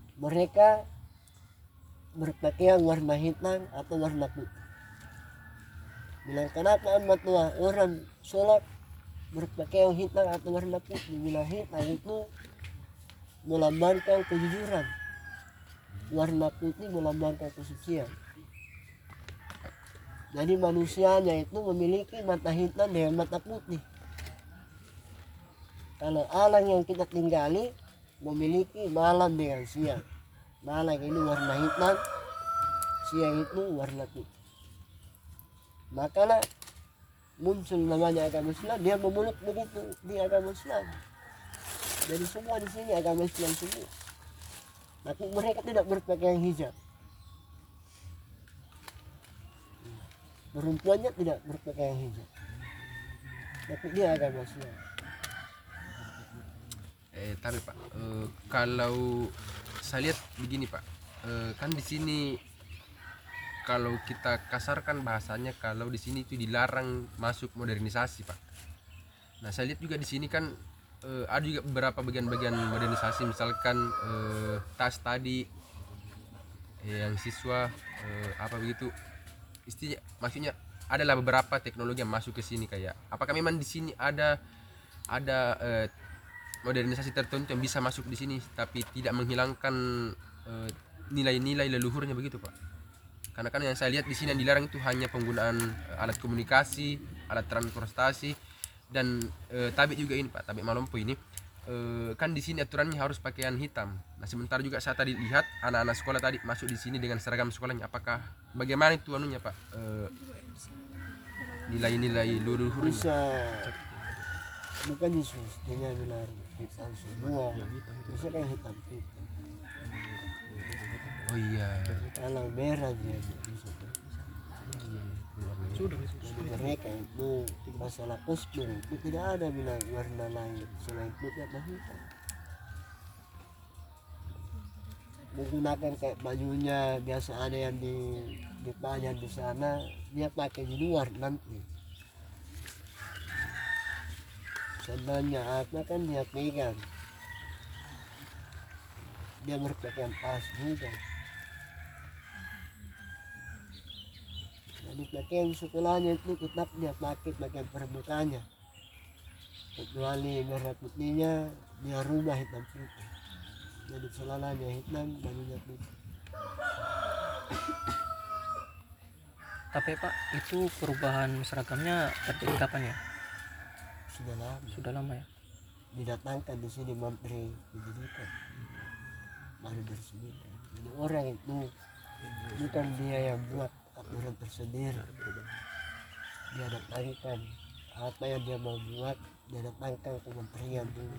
Mereka berpakaian warna hitam atau warna putih. Bilang kenapa amat tua orang sholat berpakaian hitam atau warna putih? Bilang hitam itu melambangkan kejujuran, warna putih melambangkan kesucian. Jadi manusianya itu memiliki mata hitam dengan mata putih. Kalau alam yang kita tinggali memiliki malam dengan siang. Malam ini warna hitam, siang itu warna putih. Makalah muncul namanya agama Islam, dia memeluk begitu di agama Islam. Jadi semua di sini agama Islam semua. Tapi mereka tidak berpakaian hijab. Perempuannya tidak berpakaian hijab. Tapi dia agama Islam. Eh tapi Pak, eh, kalau saya lihat begini Pak, eh, kan di sini kalau kita kasarkan bahasanya, kalau di sini itu dilarang masuk modernisasi Pak. Nah saya lihat juga di sini kan eh, ada juga beberapa bagian-bagian modernisasi, misalkan eh, tas tadi eh, yang siswa eh, apa begitu, istilahnya maksudnya adalah beberapa teknologi yang masuk ke sini. Kayak apakah memang di sini ada ada eh, modernisasi tertentu yang bisa masuk di sini tapi tidak menghilangkan eh, nilai-nilai leluhurnya begitu Pak? Karena kan yang saya lihat di sini yang dilarang itu hanya penggunaan eh, alat komunikasi, alat transportasi, dan eh, tabik juga ini Pak, tabik malompo ini eh, kan di sini aturannya harus pakaian hitam. Nah sementara juga saya tadi lihat anak-anak sekolah tadi masuk di sini dengan seragam sekolahnya. Apakah bagaimana itu anunya Pak, eh, nilai-nilai leluhurnya? Bisa bukan Yesus, dia bilang hitam semua. Bisa kan hitam putih. Oh iya. Kalau merah dia bisa. Sudah. Jadi mereka itu masalah kostum itu tidak ada bilang warna lain selain putih atau hitam. Menggunakan kayak bajunya biasa ada yang di dipajang di sana, dia pakai di luar nanti. Sandalnya apa kan dia pegang. Dia berpakaian pas juga. Jadi pakaian sekolahnya itu tetap dia pakai pakaian perempuannya. Kecuali merah putihnya dia rubah hitam putih. Jadi celananya hitam, bajunya putih. Tapi Pak, itu perubahan seragamnya terjadi kapan ya? Sudah lama. Sudah lama ya? Didatangkan di sini Menteri Pendidikan. Baru bersihkan. Jadi orang itu bukan dia yang buat aturan tersendiri. Dia datangkan apa yang dia mau buat, dia datangkan ke kementerian dulu.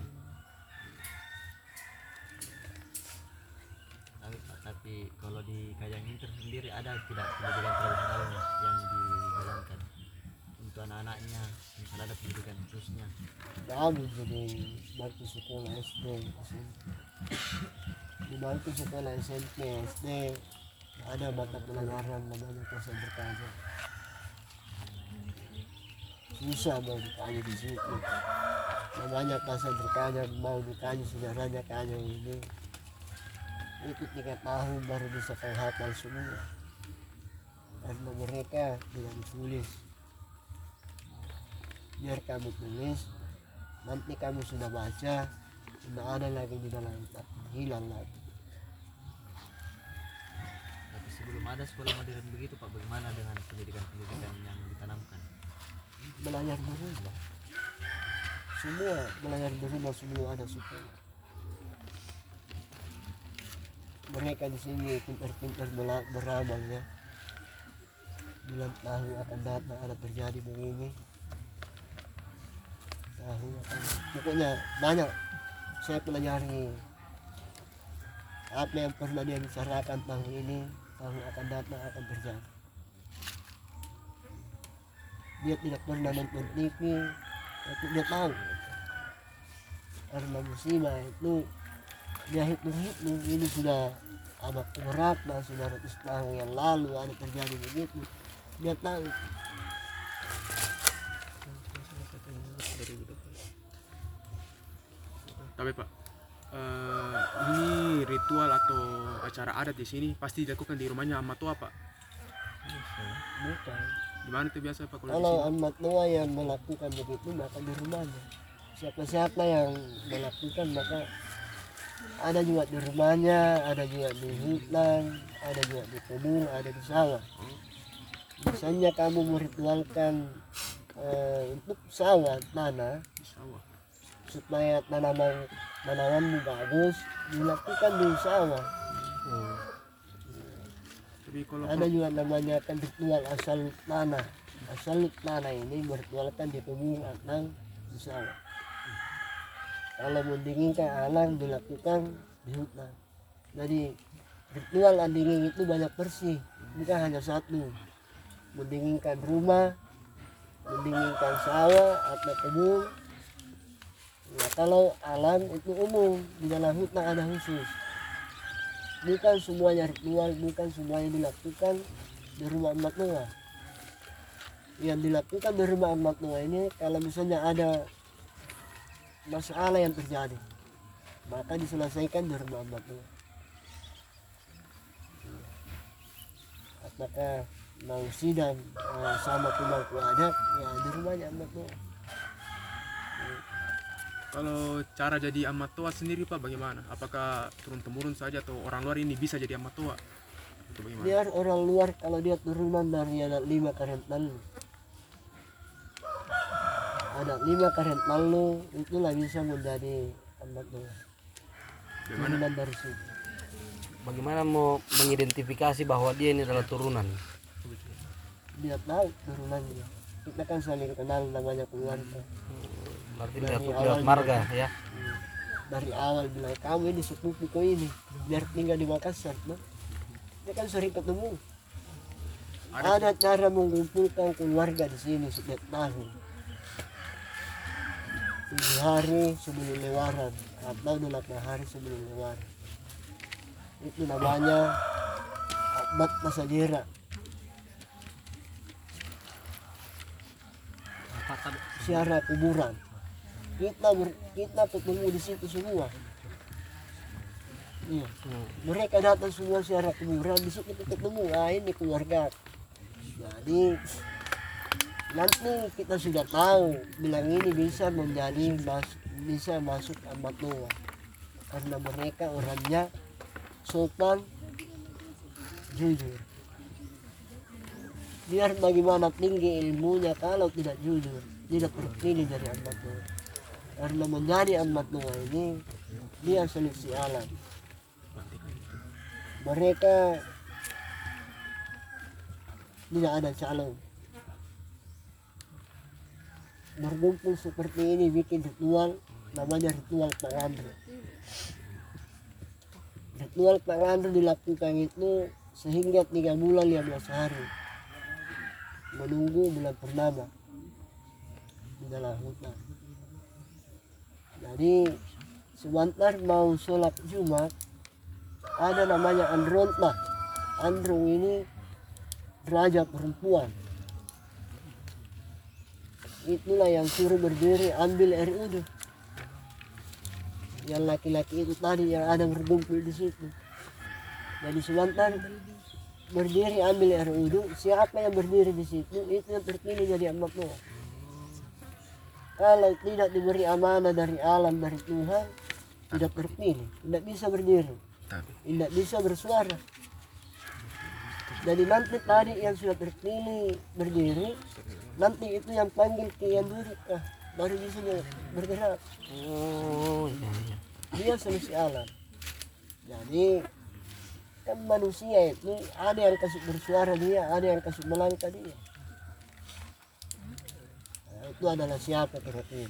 Tapi, Pak, tapi kalau di Kajang ini tersendiri ada tidak pendidikan tradisionalnya yang dijalankan untuk anak-anaknya, misalnya ada pendidikan khususnya? Kami jadi bangku sekolah S D, S M P. Di bangku sekolah S M P, S D ada mata pelajaran namanya bahasa berkaca. Susah mau ditanya di situ. Namanya bahasa berkaca, mau ditanya saudaranya kaca ini. Itu tiga tahun baru bisa menghafal semua. Karena mereka tidak ditulis. Biar kamu tulis, nanti kamu sudah baca, tidak ada lagi di dalam otak, hilang lagi. Tapi sebelum ada sekolah modern begitu Pak, bagaimana dengan pendidikan-pendidikan yang ditanamkan? Belajar di rumah. Semua belajar di rumah, semua ada sekolah. Mereka di sini pintar-pintar bela- beramal ya. Bilang tahu akan datang ada terjadi begini. Tahu akan, pokoknya banyak saya pelajari apa yang pernah dia bicarakan tahun ini, tahun akan datang akan terjadi. Dia tidak pernah nonton T V, tapi dia tahu. Karena musibah itu dia hitung-hitung ini sudah amat berat, nah sudah ratus tahun yang lalu ada terjadi begitu. Dia tahu. Tapi Pak, eh, ini ritual atau acara adat di sini pasti dilakukan di rumahnya Amat tua Pak. Bukan, Gimana tuh biasa Pak kalau di Kalau sini? amat tua yang melakukan begitu maka di rumahnya. Siapa-siapa yang melakukan maka ada juga di rumahnya, ada juga di hutan, ada juga di kebun, ada di sawah. Misalnya kamu meritualkan eh, untuk sawah tanah Di sawah. supaya tanaman tanamanmu bagus, dilakukan di sawah. Tapi kalau Ada juga namanya kan ritual asal tanah. Asal tanah ini meritualkan di kebun atau di sawah. Kalau mendinginkan alam dilakukan di hutan. Jadi ritual andingin itu banyak bersih, bukan hanya satu. Mendinginkan rumah, mendinginkan sawah atau kebun. Ya, kalau alam itu umum, di dalam hutan ada khusus. Bukan semuanya ritual, bukan semuanya dilakukan di rumah amat tua. Yang dilakukan di rumah amat tua ini kalau misalnya ada masalah yang terjadi, maka diselesaikan di rumah amat tua. Apakah mau sidang eh, sama pemangku adat, ya di rumahnya amat tua. kalau cara jadi amat tua sendiri Pak bagaimana? Apakah turun temurun saja atau orang luar ini bisa jadi amat tua? Atau bagaimana? Biar orang luar kalau dia turunan dari anak lima karet lalu, anak lima karet lalu itulah bisa menjadi amat tua. Bagaimana? Turunan dari situ. Bagaimana mau mengidentifikasi bahwa dia ini adalah turunan? Dia tahu turunannya. Kita kan saling kenal namanya keluarga. Berarti Dari lewat, awal lewat marga juga. ya. Dari awal bilang kamu ini sepupuku ini, biar tinggal di Makassar, no? Dia kan sering ketemu. Ada cara mengumpulkan keluarga di sini setiap tahun. Tujuh hari sebelum lebaran atau delapan hari sebelum lebaran. Itu namanya Adat Pasajera. Siara kuburan. Kita ber, kita ketemu di situ semua. Iya. Mereka datang semua siara kuburan di situ kita ketemu. Ah ini keluarga. Jadi nanti kita sudah tahu bilang ini bisa menjadi mas, bisa masuk amat tua karena mereka orangnya sopan, jujur. Biar bagaimana tinggi ilmunya kalau tidak jujur, tidak terpilih dari amat tua. Karena menjadi amat tua ini dia seleksi alam. Mereka tidak ada calon. Berkumpul seperti ini bikin ritual namanya ritual pengandro. Ritual pengandro dilakukan itu sehingga tiga bulan lima belas hari menunggu bulan purnama di dalam hutan. Jadi sebentar mau sholat Jumat ada namanya Andronta. Androng ini raja perempuan. Itulah yang suruh berdiri ambil air wudhu. Yang laki-laki itu tadi yang ada berkumpul di situ. Jadi sebentar berdiri ambil air wudhu. Siapa yang berdiri di situ itu yang terpilih jadi amat tua. Kalau tidak diberi amanah dari alam dari Tuhan tidak terpilih, tidak bisa berdiri, tidak bisa bersuara. Jadi nanti tadi yang sudah terpilih berdiri, nanti itu yang panggil Kian Durika baru bisa bergerak. Oh iya, iya. Dia solusi alam. Jadi kan manusia itu ada yang kasih bersuara dia, ada yang kasih melangkah dia. Nah, itu adalah siapa kira-kira?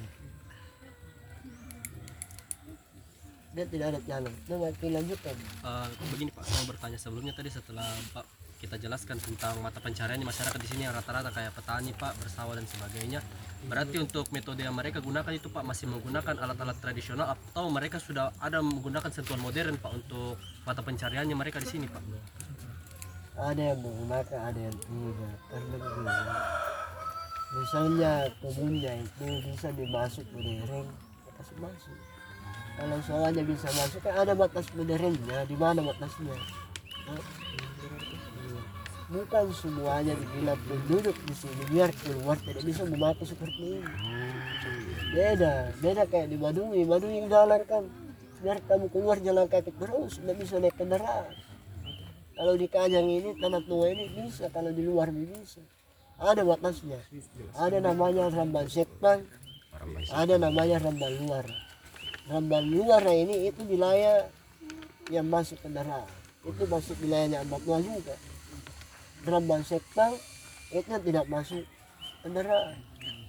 Dia tidak ada calon. Nah, kita lanjutkan. Eh, begini Pak, saya mau bertanya sebelumnya tadi setelah Pak kita jelaskan tentang mata pencarian masyarakat di sini yang rata-rata kayak petani Pak, bersawah dan sebagainya. Berarti untuk metode yang mereka gunakan itu Pak masih menggunakan alat-alat tradisional atau mereka sudah ada menggunakan sentuhan modern Pak untuk mata pencariannya mereka di sini Pak? Ada yang menggunakan, ada yang tidak. Karena begini, misalnya kebunnya itu bisa dimasuk modern, ya kasih masuk. Kalau soalnya bisa masuk kan ada batas modernnya, di mana batasnya? Nah, bukan semuanya dibilang penduduk di sini biar keluar tidak bisa memakai seperti ini. Beda, beda kayak di Baduy. Baduy jalan kan biar kamu keluar jalan kaki terus, tidak bisa naik kendaraan. Kalau di Kajang ini, Tanah Tua ini bisa, kalau di luar bisa. Ada batasnya. Ada namanya Ramban Sekpan, ada namanya Ramban Luar. Ramban Luar ini itu wilayah yang masuk kendaraan. Itu masuk wilayahnya Amat Tua juga. Ramban Sekpan itu tidak masuk kendaraan.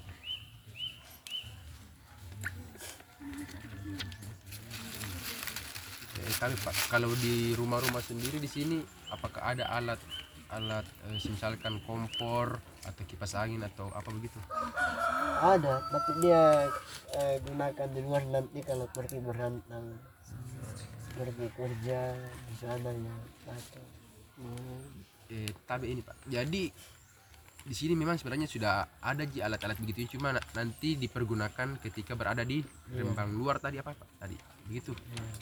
Eh, tapi Pak, kalau di rumah-rumah sendiri di sini apakah ada alat alat eh, misalkan kompor atau kipas angin atau apa begitu? Ada, tapi dia eh, gunakan di luar nanti kalau pergi berantang, pergi kerja di sana ya. Pakai. Eh, tapi ini Pak, jadi di sini memang sebenarnya sudah ada ji alat-alat begitu, cuma na- nanti dipergunakan ketika berada di Rembang luar tadi apa Pak? Tadi begitu.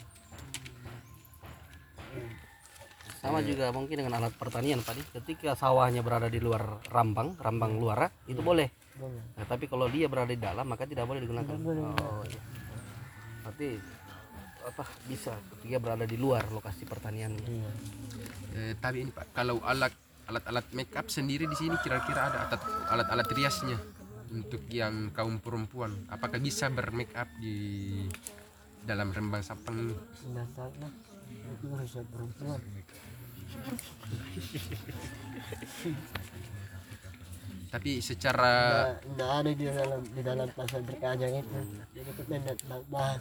Sama juga mungkin dengan alat pertanian tadi, ketika sawahnya berada di luar Rambang, Rambang luar itu boleh. Boleh. Nah, tapi kalau dia berada di dalam maka tidak boleh digunakan. Tidak boleh. Oh, iya. Berarti apa bisa ketika berada di luar lokasi pertaniannya. Iya. Eh, tapi ini Pak, kalau alat alat-alat make up sendiri di sini kira-kira ada alat- alat-alat riasnya untuk yang kaum perempuan. Apakah bisa bermake up di dalam Rembang Sapang ini? Tidak tahu lah. Itu urusan perempuan. Tapi secara Tidak, tidak ada di dalam di dalam pasar Kajang itu. Jadi kita tidak tidak bahas.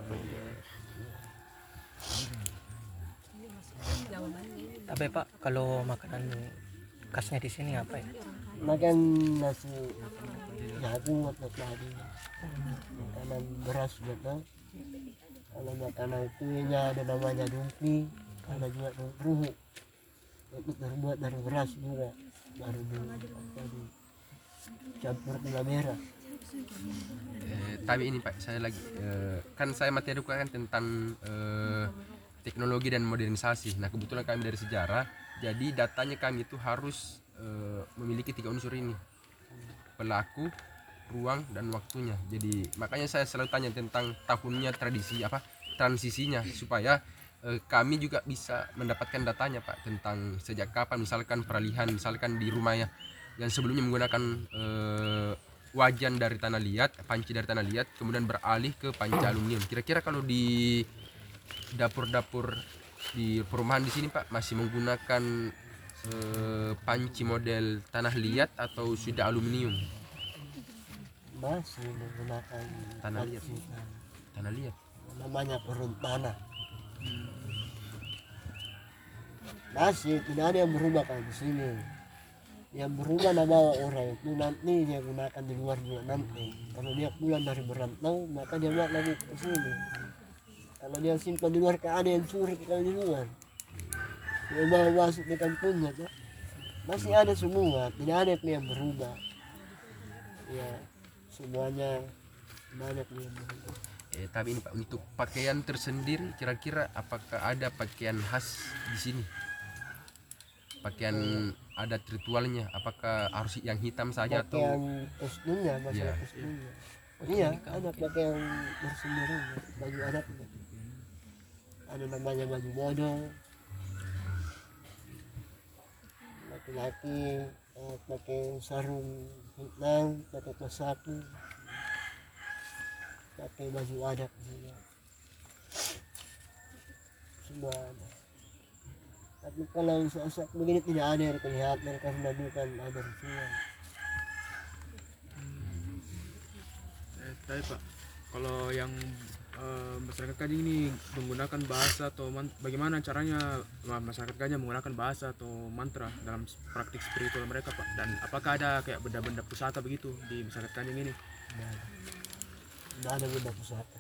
Tapi Pak, kalau makanan khasnya di sini apa ya? Makan nasi jagung atau padi, makanan beras gitu. Kalau makanan kuenya ada namanya dumpi, ada juga ruhu. Itu terbuat dari beras juga, baru di tadi campur gula merah. eh, tapi ini Pak, saya lagi eh, kan saya materi kan tentang eh, teknologi dan modernisasi. Nah kebetulan kami dari sejarah, jadi datanya kami itu harus eh, memiliki tiga unsur ini: pelaku, ruang, dan waktunya. Jadi makanya saya selalu tanya tentang tahunnya, tradisi apa transisinya, supaya eh, kami juga bisa mendapatkan datanya Pak, tentang sejak kapan misalkan peralihan misalkan di rumah ya yang sebelumnya menggunakan eh, wajan dari tanah liat, panci dari tanah liat, kemudian beralih ke panci aluminium. Kira-kira kalau di dapur-dapur di perumahan di sini Pak masih menggunakan eh, panci model tanah liat atau sudah aluminium? Masih menggunakan Tanah liat. panci tanah. Tanah liat. Namanya perun tanah. Masih tidak ada yang berubah kan di sini. Yang berubah nama orang itu nanti dia gunakan di luar juga nanti. Kalau dia pulang dari berantau maka dia buat lagi ke sini. Kalau dia simpan di luar kan ada yang curi kalau di luar. Dia bawa masuk di kampungnya tuh. Masih ada semua, tidak ada yang berubah. Ya semuanya banyak yang berubah. Eh, tapi ini Pak, untuk pakaian tersendiri kira-kira apakah ada pakaian khas di sini? Pakaian adat ritualnya, apakah harus yang hitam saja atau Pakaian kostumnya, masalah Iya. kostumnya. Iya, ada pakaian tersendiri, baju adatnya. Ada namanya baju bodo. Laki-laki eh, pakai sarung hitam, pakai kasaku, pakai baju adat juga. Semua ada. Tapi kalau saat begini tidak ada yang kelihatan karena bukan ada ritual. Eh, tapi Pak, kalau yang eh, masyarakat Kajang ini menggunakan bahasa atau man- bagaimana caranya ma- masyarakat Kajang menggunakan bahasa atau mantra dalam s- praktik spiritual mereka Pak? Dan apakah ada kayak benda-benda pusaka begitu di masyarakat Kajang ini? Tidak ada benda pusaka.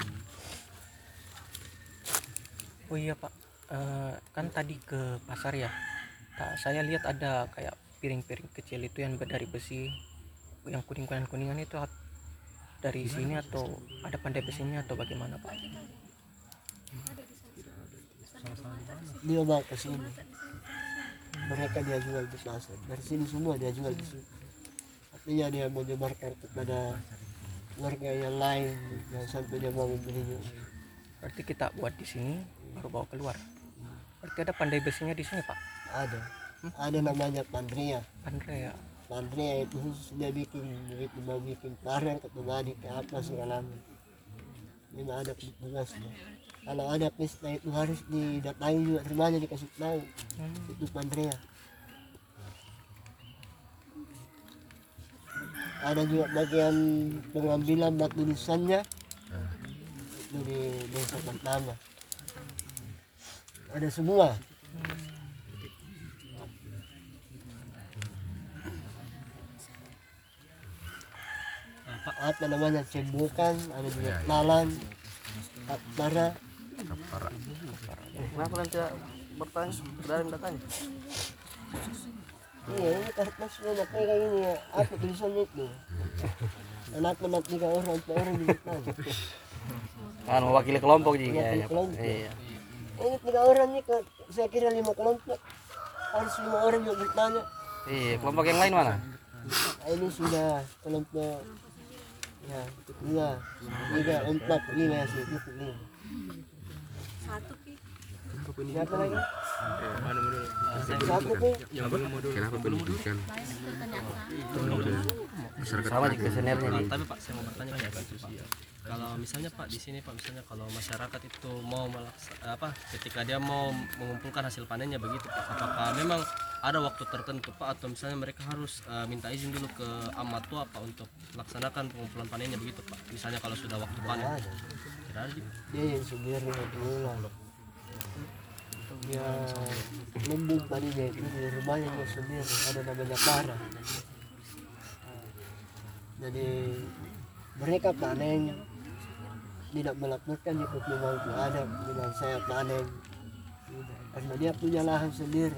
Oh iya Pak, Eh, kan tadi ke pasar ya. Tak, saya lihat ada kayak piring-piring kecil itu yang dari besi, yang kuning-kuningan kuningan itu at- dari sini atau ada pandai besinya atau bagaimana Pak? Dia bawa ke sini mereka dia jual di pasar, dari sini semua dia jual di sini. Artinya dia menyebarkan kepada warga yang lain yang sampai dia mau membelinya. Berarti kita buat di sini baru bawa keluar. Berarti ada pandai besinya di sini, Pak. Ada, ada namanya Pandria. Andrea. Pandria itu khusus dia bikin, itu mau bikin parang atau tadi ke apa segala macam. Memang ada tugasnya. Kalau ada pesta itu harus didatangi juga rumahnya, dikasih tahu. Hmm. Itu Pandria. Ada juga bagian pengambilan batu nisannya itu di desa pertama. Ada semua. Apa namanya cembukan, ada juga lalan, kapara. Kapara. Eh, kenapa kalian tidak bertanya? Sudah ada yang bertanya? Iya, ini kertas anak kayak gini ya. Apa tulisannya itu? Anak anak tiga orang, empat orang di depan. Kan mewakili kelompok juga Mewakili kayaknya. Pak. kelompok. Iya. Ini tiga orang nih, Kak. Saya kira lima kelompok. Harus lima orang juga bertanya. Iya, kelompok yang lain mana? Nah, ini sudah kelompok ya dua, tiga, empat, lima ya sih, cukup lima. Siapa lagi? Eh, mana model? Satu tuh. Yang belum model. Kenapa pendidikan? Masyarakat Sama juga seniornya nih. Tapi Pak, saya mau bertanya Pak, Pak. Kalau misalnya Pak di sini Pak, misalnya kalau masyarakat itu mau melaksa, apa ketika dia mau mengumpulkan hasil panennya begitu Pak, apakah memang ada waktu tertentu Pak, atau misalnya mereka harus uh, minta izin dulu ke amat tua Pak untuk melaksanakan pengumpulan panennya begitu Pak, misalnya kalau sudah waktu panen? Ada. Tidak ada juga. Dia yang sendiri pulang. Dia lembut tadinya itu di rumahnya dia sendiri, ada namanya para. Jadi mereka panen tidak melaporkan ikut memang ada bilang saya panen. Karena dia punya lahan sendiri.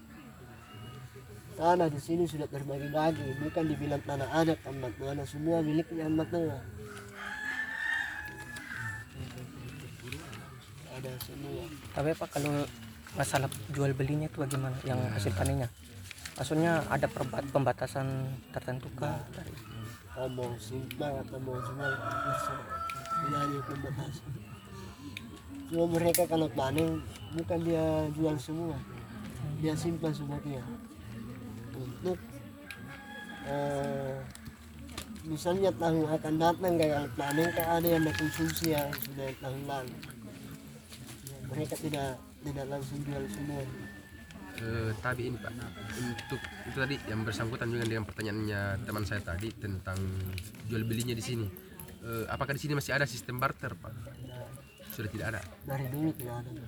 Tanah di sini sudah terbagi-bagi, bukan dibilang tanah adat amat mana, semua miliknya amat tua. Ada semua. Tapi Pak, kalau masalah jual belinya itu bagaimana yang hasil panennya? Maksudnya ada perba- pembatasan tertentu kah? Dari Mau simpang atau mau jual bisa, tidak ada pembatasan. Cuma mereka kalau panen bukan dia jual semua, dia simpan sebagian untuk eh, misalnya tahun akan datang kayak panen kan ada yang konsumsi yang sudah tahun lalu. Mereka tidak tidak langsung jual semua. Eh, tapi ini Pak, untuk itu tadi yang bersangkutan juga dengan pertanyaannya teman saya tadi tentang jual belinya di sini. Eh, apakah di sini masih ada sistem barter Pak? Sudah tidak ada. Dari dulu tidak ada.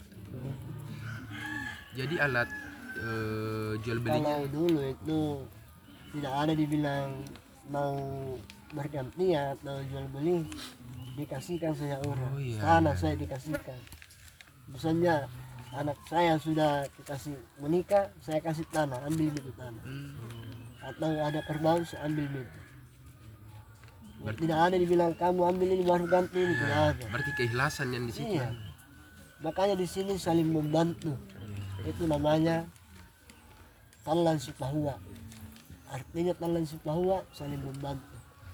Jadi alat eh, jual belinya Kalau dulu itu tidak ada dibilang mau berganti atau jual beli, dikasihkan saya orang. Oh, iya. Tanah saya dikasihkan. Misalnya anak saya sudah dikasih menikah, saya kasih tanah, ambil itu tanah. Atau ada kerbau, saya ambil itu. Tidak ada dibilang kamu ambil ini baru ganti ini, tidak ada. berarti keikhlasan yang di situ. Iya. Makanya di sini saling membantu. Itu namanya talan sipahua. Artinya talan sipahua saling membantu.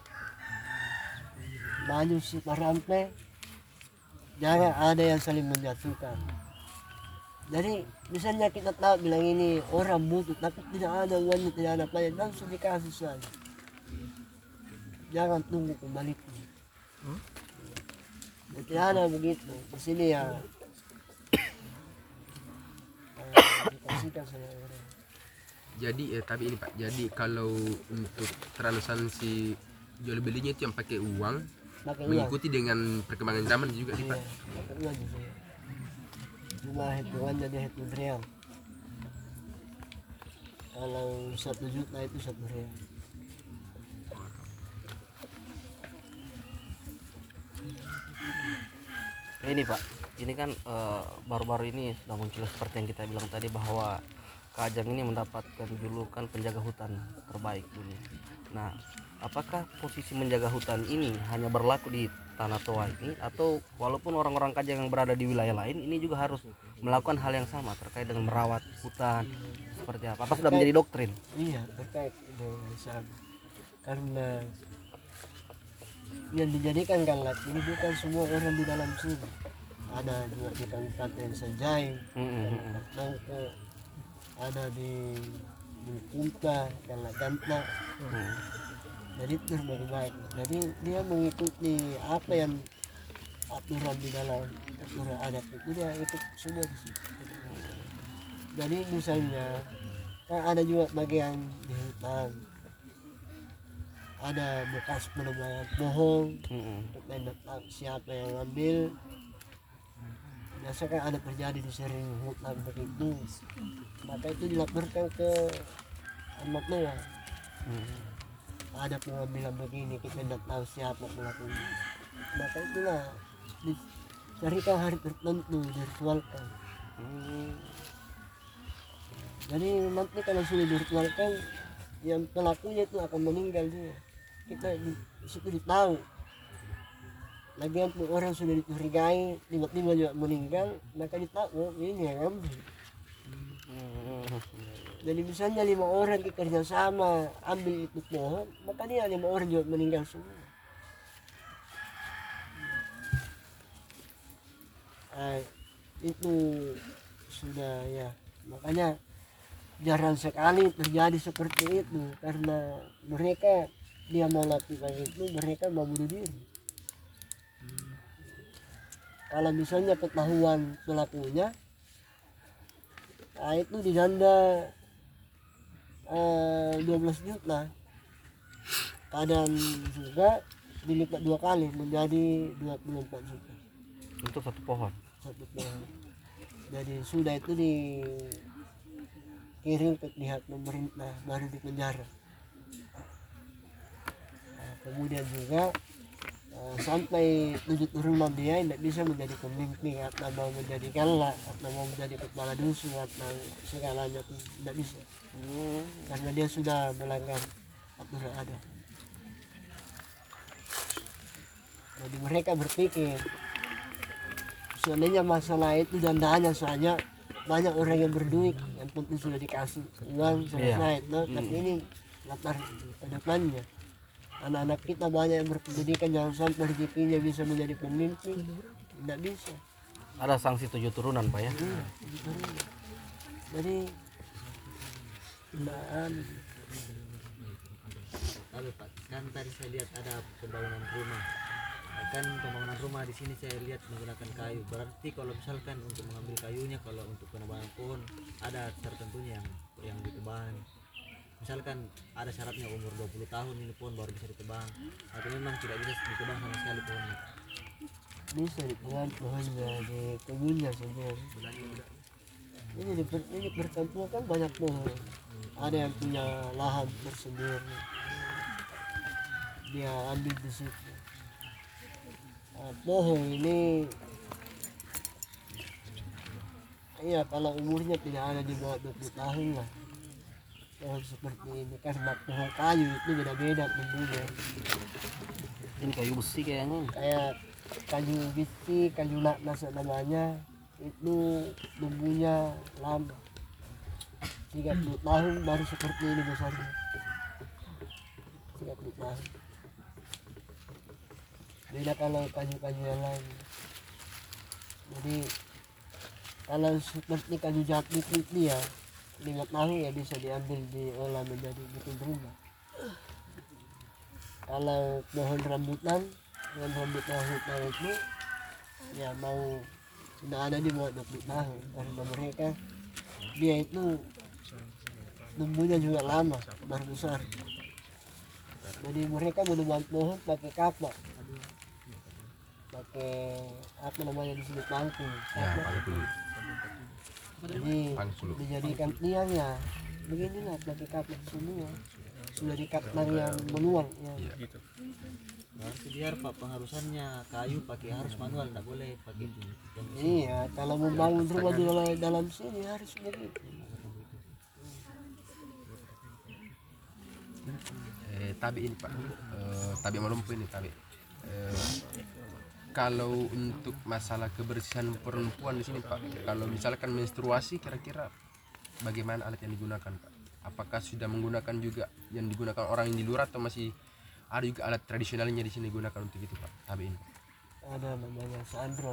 Maju si parampe, jangan ada yang saling menjatuhkan. Jadi misalnya kita tahu bilang ini orang butuh tapi tidak ada uangnya, tidak ada apa, langsung dikasih saja. Jangan tunggu kembalinya. Hmm? Tidak ada begitu. Di sini ya eh, dikasihkan sama orang. Jadi eh, tapi ini Pak, jadi kalau untuk transaksi jual belinya itu yang pakai uang, Pakai uang. mengikuti dengan perkembangan zaman juga nih Iya, Pak. pakai uang juga. Cuma hitungannya dia hitung real. Kalau satu juta itu satu real. Ini Pak, ini kan eh, baru-baru ini sudah muncul seperti yang kita bilang tadi bahwa Kajang ini mendapatkan julukan penjaga hutan terbaik dunia. Nah, apakah posisi menjaga hutan ini hanya berlaku di Tanah Toa ini, atau walaupun orang-orang Kajang yang berada di wilayah lain ini juga harus melakukan hal yang sama terkait dengan merawat hutan seperti apa? Apa sudah menjadi doktrin? Iya, terkait dengan Islam. Karena yang dijadikan galak ini bukan semua orang di dalam sini. Ada juga di Kabupaten Sanjay, Mm-mm. Nangke, ada di Kuta, Galak Gantna. Hmm. Jadi itu lebih baik. Jadi dia mengikuti apa yang aturan di dalam aturan adat itu, dia ikut semua di situ. Jadi misalnya kan ada juga bagian di hutan, ada bekas penebangan pohon Mm-mm. untuk tidak tahu siapa yang ambil. Biasa kan ada terjadi di sering hutan begitu, maka itu dilaporkan ke amat Noah. Mm. Ada pengambilan begini, kita tidak tahu siapa pelakunya, maka itulah dicarikan hari tertentu, diritualkan. Hmm. Jadi nanti kalau sudah diritualkan, yang pelakunya itu akan meninggal dia. Kita di di situ ditahu. Lagian pun orang sudah dicurigai, tiba-tiba juga meninggal, maka ditahu, oh, ini yang ambil. Hmm. Jadi misalnya lima orang kerja sama ambil itu pohon, maka dia lima orang juga meninggal semua. Ah, itu sudah ya, makanya jarang sekali terjadi seperti itu, karena mereka dia mau lakukan itu, mereka mau bunuh diri. Kalau misalnya ketahuan pelakunya, nah itu didenda eh, dua belas juta. Kadang juga dilipat dua kali menjadi dua puluh empat juta Untuk satu pohon. satu pohon. Jadi sudah itu dikirim ke pihak pemerintah, baru di penjara. Nah, kemudian juga eh, sampai tujuh turunan dia tidak bisa menjadi pemimpin atau mau menjadi galak atau mau menjadi kepala dusun atau segalanya itu tidak bisa. Hmm. Karena dia sudah melanggar aturan adat. Jadi mereka berpikir seandainya masalah itu dandanya saja banyak orang yang berduit, yang penting sudah dikasih uang selesai. Nah, tapi ini latar ke depannya anak-anak kita banyak yang berpendidikan, jangan sampai rezekinya bisa menjadi pemimpin, tidak bisa. Ada sanksi tujuh turunan Pak ya. Iya, gitu. Jadi tidak Tapi Pak, kan tadi saya lihat ada pembangunan rumah. Kan pembangunan rumah di sini saya lihat menggunakan kayu. Berarti kalau misalkan untuk mengambil kayunya, kalau untuk penebangan pohon ada syarat tentunya yang yang ditebang. Misalkan ada syaratnya umur dua puluh tahun ini pohon baru bisa ditebang, atau memang tidak bisa ditebang sama sekali pohonnya. bisa ditebang pohonnya di kebunnya sendiri. Ini di, per- ini perkampungan kan banyak pohon. Ada yang punya lahan tersendiri, dia ambil di situ. Nah, pohon ini, iya kalau umurnya tidak ada di bawah dua puluh tahun lah. Pohon seperti ini karena pohon kayu itu beda-beda bentuknya. Ini kayu besi kayaknya. Kayak kayu bisi, kayu laknas namanya, itu bumbunya lama. tiga puluh tahun baru seperti ini besarnya. tiga puluh tahun. Beda kalau kayu-kayu yang lain. Jadi kalau seperti kayu jati itu ya lima tahun ya bisa diambil diolah menjadi bikin rumah. Kalau pohon rambutan, pohon rambutan hutan itu ya mau tidak ada di bawah dua puluh tahun, karena mereka dia itu tumbuhnya juga lama baru besar. Jadi mereka menebang pohon pakai kapak, pakai apa namanya di sini pangkul. Ya, pangkul. Jadi Pangkul. dijadikan tiangnya beginilah pakai kapak semua, sudah dikatang yang manual ya. Gitu. Berarti biar Pak pengharusannya kayu pakai harus manual, tidak boleh pakai yang Iya, kalau membangun rumah di dalam, dalam sini harus begitu. Eh, tabi ini Pak, eh, tabi Malumpu ini tabi. Eh, kalau untuk masalah kebersihan perempuan di sini Pak, kalau misalkan menstruasi kira-kira bagaimana alat yang digunakan Pak? Apakah sudah menggunakan juga yang digunakan orang yang di luar atau masih ada juga alat tradisionalnya di sini digunakan untuk itu Pak? H B ini. Ada namanya sandro.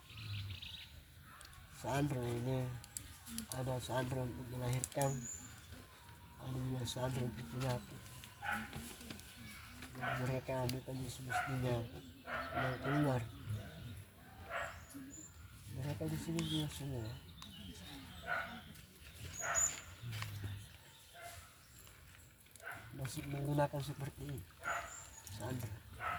Sandro ini ada sandro untuk melahirkan, ada juga sandro untuk penyakit. Jadi mereka ambilkan semestinya yang keluar. Mereka di sini juga semua. Masih menggunakan seperti ini. Sandro.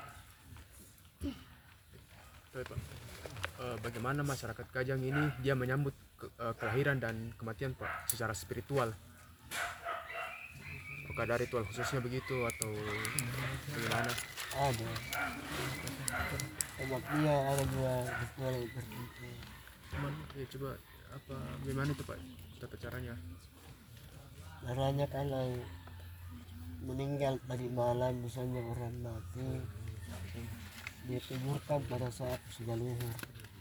Baik, Pak. Eh, bagaimana masyarakat Kajang ini dia menyambut ke- eh, kelahiran dan kematian Pak secara spiritual? Apakah ada ritual khususnya begitu atau bagaimana? Ada. Tempat dia ada juga ritual seperti itu. Cuman ya coba apa bagaimana itu Pak tata caranya? Caranya kalau meninggal tadi malam misalnya orang mati, dia kuburkan pada saat sudah luhur,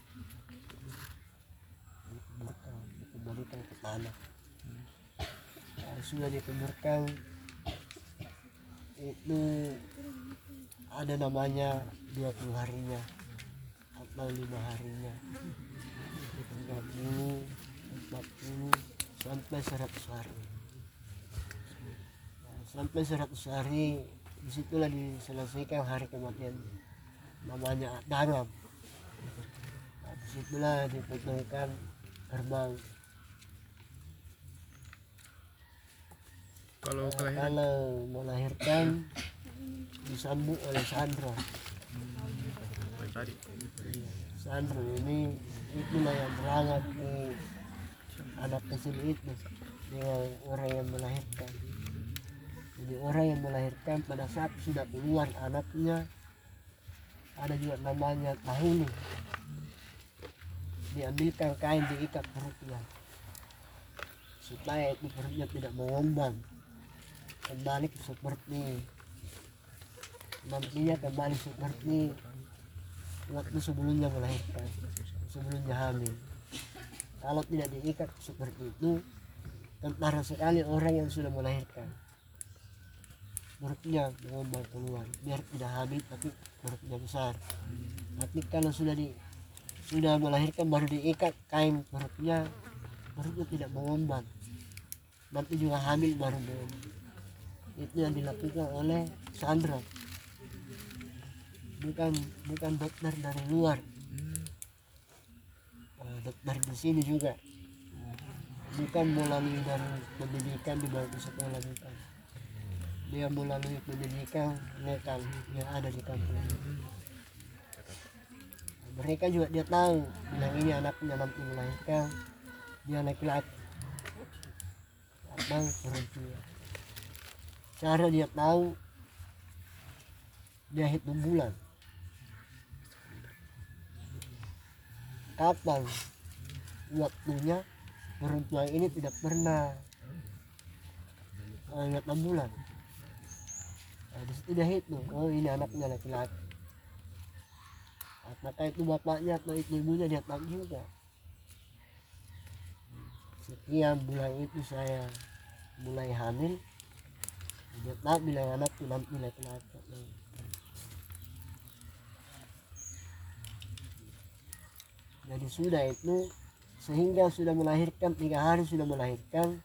dikuburkan, dikembalikan ke tanah. Kalau sudah dikuburkan itu ada namanya dua puluh harinya atau lima harinya, tiga puluh, empat puluh sampai seratus hari. Nah, sampai seratus hari disitulah diselesaikan hari kematian, namanya daram. Nah, disitulah ditentukan gerbang. Kalau Nah, kelahiran kalau melahirkan disambut oleh Sandro. Baik, tadi Sandro ini itulah yang berangkat ke anak kecil itu dengan orang yang melahirkan. Jadi orang yang melahirkan pada saat sudah keluar anaknya, ada juga namanya tahuni. Diambilkan kain diikat perutnya supaya itu perutnya tidak mengembang, kembali seperti nantinya kembali seperti waktu sebelumnya melahirkan, sebelumnya hamil. Kalau tidak diikat seperti itu, tentara sekali orang yang sudah melahirkan, perutnya mengembang keluar, biar tidak hamil tapi perutnya besar. Tapi kalau sudah di sudah melahirkan baru diikat kain perutnya, perutnya tidak mengembang, nanti juga hamil baru mengembang. Itu yang dilakukan oleh Sandra, bukan bukan dokter dari luar. Nah, dokter di sini juga bukan melalui dari pendidikan di bawah sekolah, bukan. Dia melalui pendidikan lokal yang ada di kampung. Mereka juga dia tahu bilang ini anaknya nanti melahirkan dia laki-laki atau perempuan. Cara dia tahu, dia hitung bulan kapan waktunya. Perempuan ini tidak pernah uh, ingat enam bulan. Nah, di situ dia hitung, oh ini anaknya laki-laki. Apakah itu bapaknya atau itu ibunya dia tahu juga. Sekian bulan itu saya mulai hamil, dia tahu bilang anakku nanti laki-laki. Jadi sudah itu sehingga sudah melahirkan, tiga hari sudah melahirkan,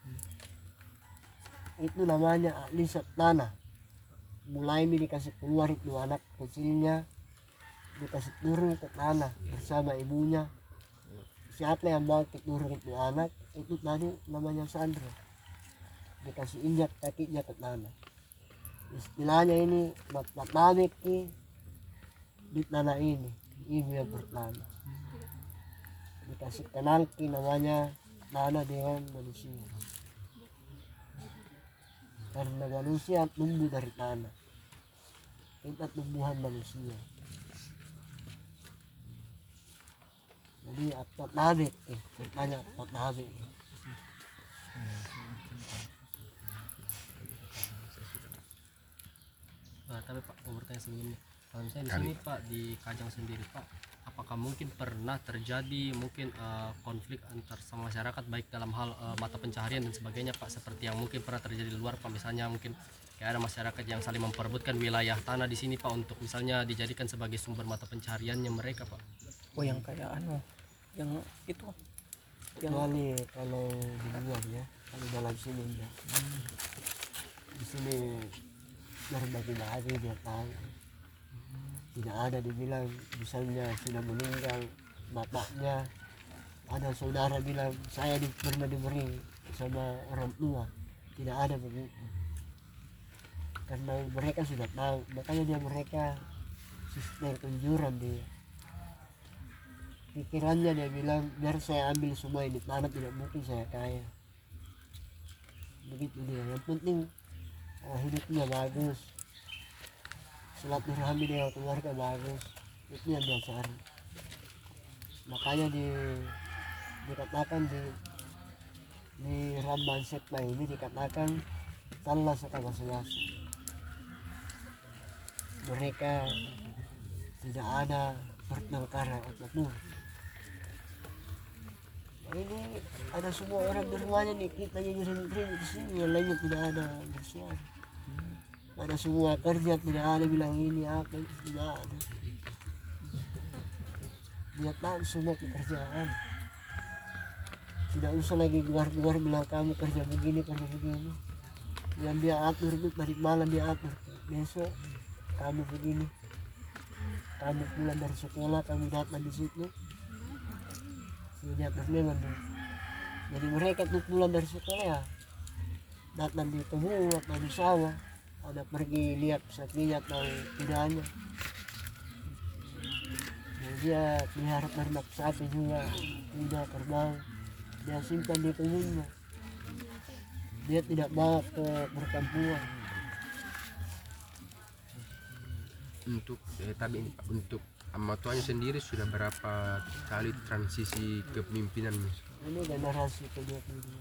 itu namanya alisat tanah. Mulai dikasih keluar itu anak kecilnya, dikasih turun ke tanah bersama ibunya. Siapa yang bawa turun itu anak, itu tadi namanya Sandra. Dikasih injak kakinya ke tanah. Istilahnya ini mat-mat di tanah ini, ibu yang pertama. Dikasih kenalki namanya tanah dengan manusia, karena manusia tumbuh dari tanah, kita tumbuhan manusia. Jadi apa nabik eh bertanya apa nabik. Nah, tapi Pak mau bertanya sebelumnya, kalau misalnya di sini Pak di Kajang sendiri Pak, apakah mungkin pernah terjadi mungkin eh, konflik antar sama masyarakat baik dalam hal eh, mata pencaharian dan sebagainya Pak, seperti yang mungkin pernah terjadi di luar Pak, misalnya mungkin kayak ada masyarakat yang saling memperebutkan wilayah tanah di sini Pak untuk misalnya dijadikan sebagai sumber mata pencahariannya mereka Pak. Oh yang kayak anu, yang itu, yang Kecuali kalau di luar ya, kalau dalam sini enggak. Di sini berbagi lagi dia tahu. Tidak ada dibilang misalnya sudah meninggal bapaknya, ada saudara bilang saya di, pernah diberi sama orang tua. Tidak ada begitu. Karena mereka sudah tahu, makanya dia mereka sistem kunjuran dia. Pikirannya dia bilang biar saya ambil semua ini tanah tidak mungkin saya kaya. Begitu dia. Yang penting uh, hidupnya bagus. Silaturahmi dengan keluarga bagus, itu yang dia cari. Makanya di dikatakan di di Ramban Sekma ini dikatakan tanlah sekala selas. Mereka tidak ada pertengkaran apapun. Ini ada semua orang bersuara nih, kita yang sering-sering di sini, yang lainnya tidak ada bersuara. Ada semua kerja, tidak ada bilang ini apa, tidak ada. Dia tahu semua pekerjaan. Tidak usah lagi keluar-keluar bilang kamu kerja begini, kerja begini. Yang dia atur itu tadi malam dia atur. Besok kamu begini. Kamu pulang dari sekolah, kamu datang di situ. Sudah memang. Jadi mereka tuh pulang dari sekolah ya, datang di kebun atau di sawah. Ada pergi lihat sapinya atau tidaknya. Nah, dia pelihara ternak sapi juga, kuda, kerbau. Dia simpan di kebunnya. Dia tidak bawa ke perkampungan. Untuk eh, tapi ini Pak, untuk Ahmad Tuanya sendiri sudah berapa kali transisi kepemimpinan? Ini generasi kedua kedua.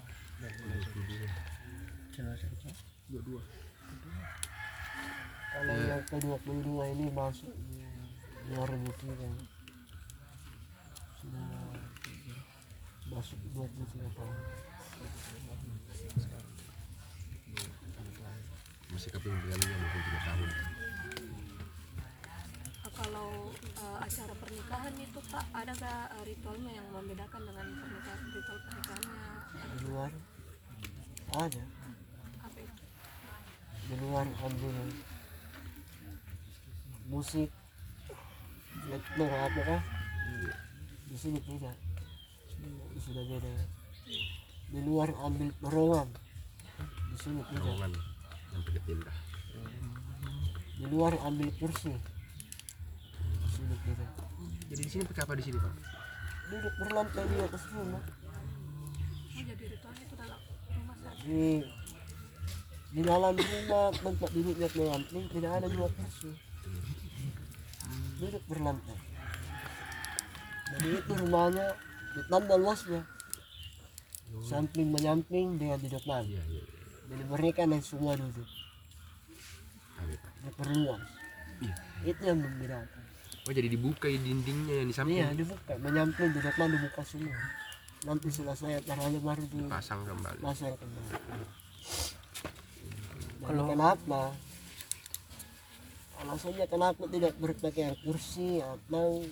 Dua-dua. Kalau yang kedua kedua ini masuk di dua ribu tiga. Sudah masuk dua puluh tiga tahun. Masih kepemimpinannya mungkin tiga tahun. Kalau uh, acara pernikahan itu Pak, ada gak uh, ritualnya yang membedakan dengan pernikahan ritual pernikahannya? Di luar ada. Apa itu? Di luar ambil musik, lektor apa kah? Di sini tidak. Ini sudah beda. Di luar ambil perongan. Di sini tidak. Terowongan yang pakai tenda. Di luar ambil kursi. Di sini tidak. Jadi di sini pakai apa di sini Pak? Duduk berlantai di atas rumah. Oh, jadi ritualnya itu dalam rumah saja. Di di dalam rumah tempat duduknya pengantin tidak ada dua kursi. Duduk berlantai. Jadi itu rumahnya ditambah luasnya. Samping menyamping dengan di depan. Iya, iya, iya. Jadi mereka dan semua duduk. Tahu, Pak. Diperluas. Iya. Itu yang membedakan. Oh jadi dibuka ya dindingnya yang di samping, Iya dibuka, menyamping di depan dibuka semua. Nanti selesai acaranya baru pasang kembali. dipasang kembali. Kalau kenapa? Alasannya kenapa tidak berpakaian kursi atau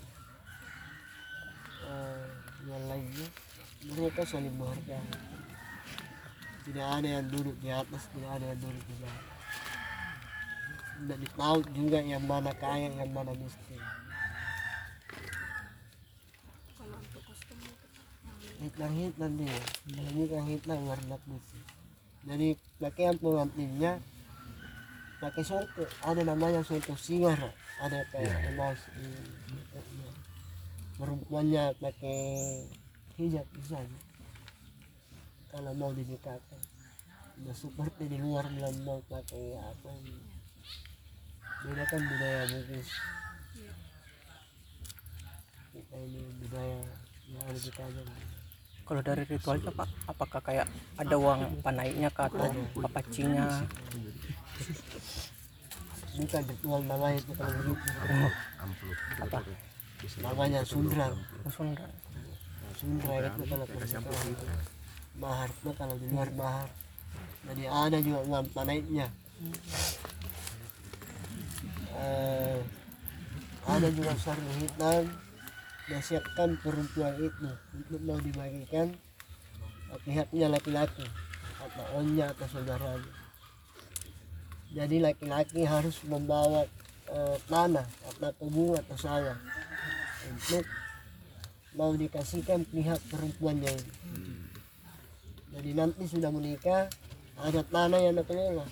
uh, yang lainnya? Mereka saling menghargai. Tidak ada yang duduk di atas, tidak ada yang duduk di bawah. Tidak ditahu juga yang mana kaya, yang mana miskin. Kalau untuk kostum itu Hitler-Hitler dia, ini kan Hitler warna putih. Jadi pakaian pengantinnya pakai sorto, ada namanya sorto singar, ada kayak emas di dekatnya. Perempuannya pakai hijab misalnya. Kalau mau dinikahkan, nah, seperti di luar bilang mau pakai apa ini. Beda kan budaya Bugis. Kita ini budaya yang ada di Kajang. Kalau dari ritualnya Pak, apakah kayak ada uang panaiknya kah atau papacinya? Bukan ritual namanya itu kalau begitu. Amplop. Apa? namanya sundrang. Sunda. Sundrang itu kalau pernikahan mahar itu kalau di luar mahar. Jadi ada juga uang panaiknya. Eh, ada juga sarung hitam. Disiapkan perempuan itu untuk mau dibagikan pihaknya laki-laki atau onnya atau saudaranya. Jadi laki-laki harus membawa eh, tanah atau kebun atau sawah untuk mau dikasihkan pihak perempuannya ini. Jadi nanti sudah menikah ada tanah yang dikelola.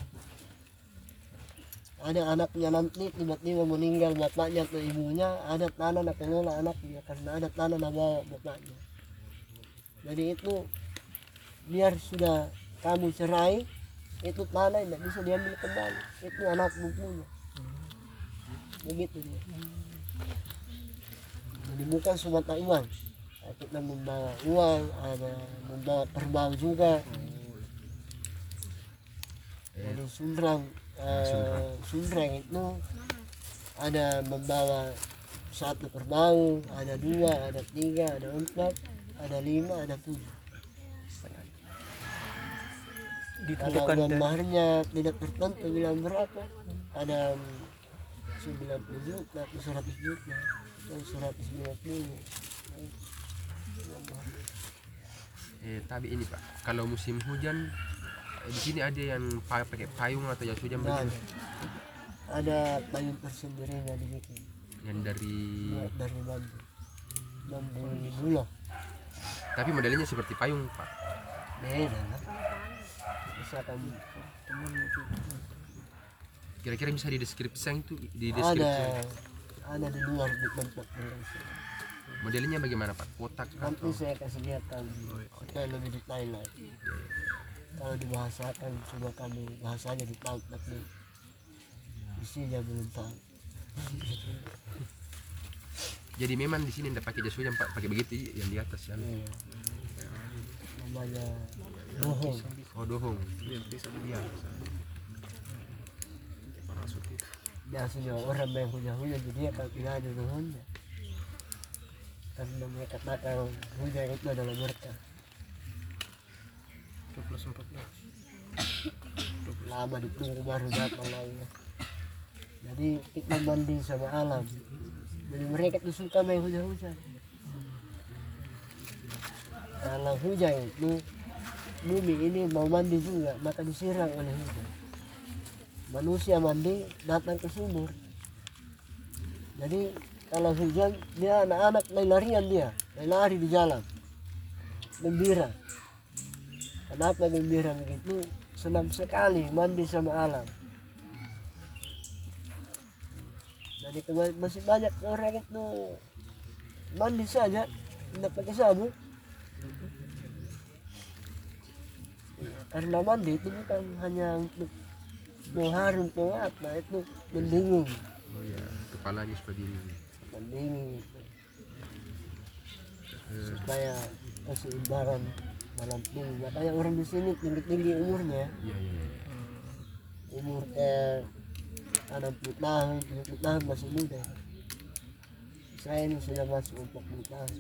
Ada anaknya nanti tiba-tiba meninggal bapaknya atau ibunya, ada tanah nak kelola anaknya karena ada tanah nak bawa bapaknya. Jadi itu biar sudah kamu cerai, itu tanah tidak bisa diambil kembali, itu anakmu punya. Begitu dia. Jadi bukan semata uang, kita membawa uang, ada membawa kerbau juga. Jadi sundrang Uh, sundrang itu ada membawa satu kerbau, ada dua, ada tiga, ada empat, ada lima, ada tujuh. Kalau Ditentukan uang dari maharnya tidak tertentu bilang berapa, ada sembilan puluh juta, atau seratus juta, atau seratus lima puluh. Eh, tapi ini Pak, kalau musim hujan di sini ada yang pa- pakai payung atau jas hujan Nah, begitu, ada payung tersendiri yang dibikin yang dari, buat dari bambu, bambu bulog. tapi modelnya seperti payung Pak. Beda lah. Misalkan Kira-kira bisa dideskripsikan itu, ada dideskripsikan ada di luar di tempat Indonesia. modelnya bagaimana Pak? Kotak Nanti atau saya kasih lihat kamu supaya lebih detail lagi. Kalau dibahasakan coba kami bahasanya di tahu tapi isinya belum tahu. jadi memang di sini tidak pakai jas hujan Pak, pakai begitu yang di atas ya. Iya. Namanya bohong. Oh dohong. Iya, Iya. Biasanya orang yang hujan-hujan jadi dia kalau tidak ada bohongnya. Karena mereka katakan hujan itu adalah berkah. Lama ditunggu baru datang lagi. Jadi kita mandi sama alam. Jadi mereka tuh suka main hujan-hujan. Kalau hujan itu bumi ini mau mandi juga maka disiram oleh hujan. Manusia mandi datang ke sumur. Jadi kalau hujan dia anak-anak lari-larian dia, lari di jalan, gembira. Kenapa gembira begitu? Senang sekali mandi sama alam. Jadi kema- masih banyak orang itu mandi saja, tidak pakai sabun. Karena mandi itu bukan hanya untuk mengharum atau apa, itu mendingin, Oh ya, kepalanya seperti ini. mendingin supaya keseimbangan dalam tubuh. Makanya orang di sini tinggi-tinggi umurnya, Iya iya iya. umur kayak enam puluh tahun, tujuh puluh tahun masih muda. Saya ini sudah masuk empat puluh tahun.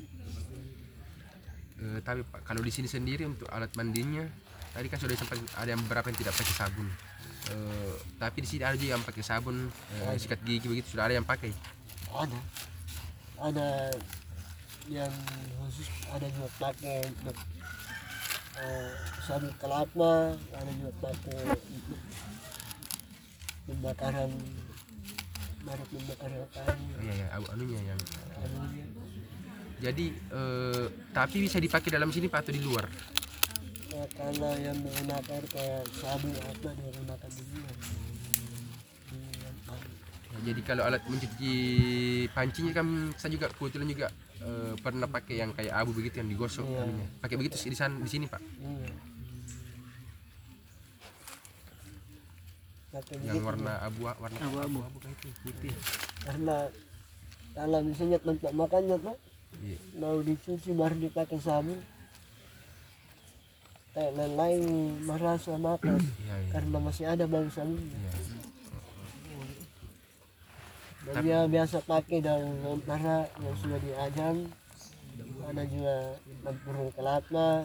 Eh, tapi Pak, kalau di sini sendiri untuk alat mandinya, tadi kan sudah sempat ada yang beberapa yang tidak pakai sabun. Eh, tapi di sini ada juga yang pakai sabun, eh, sikat gigi begitu sudah ada yang pakai. Ada, ada yang khusus, ada juga pakai untuk eh, sabun kelapa, ada juga pakai untuk pembakaran, baru pembakaran kayu. Oh, iya iya, abu anunya yang. Anunya. Jadi eh, tapi bisa dipakai dalam sini Pak atau di luar? Ya, kalau yang menggunakan kayak sabun apa dia gunakan di luar. Di lapangan. Ya, jadi kalau alat mencuci pancinya kan saya juga kebetulan juga eh, pernah pakai yang kayak abu begitu yang digosok. Iya. anunya. Pakai begitu sih di sana di sini Pak. Iya. Pakai Yang begitu, warna abu warna Abu-abu. abu kan itu putih. karena kalau misalnya tempat makannya tuh Iya. mau dicuci baru dipakai sabun, kayak lain-lain merasa makan Iya iya. karena masih ada bau sabunnya. Iya. Dan dia biasa pakai daun lontara yang sudah diajang. Ada juga tempurung kelapa.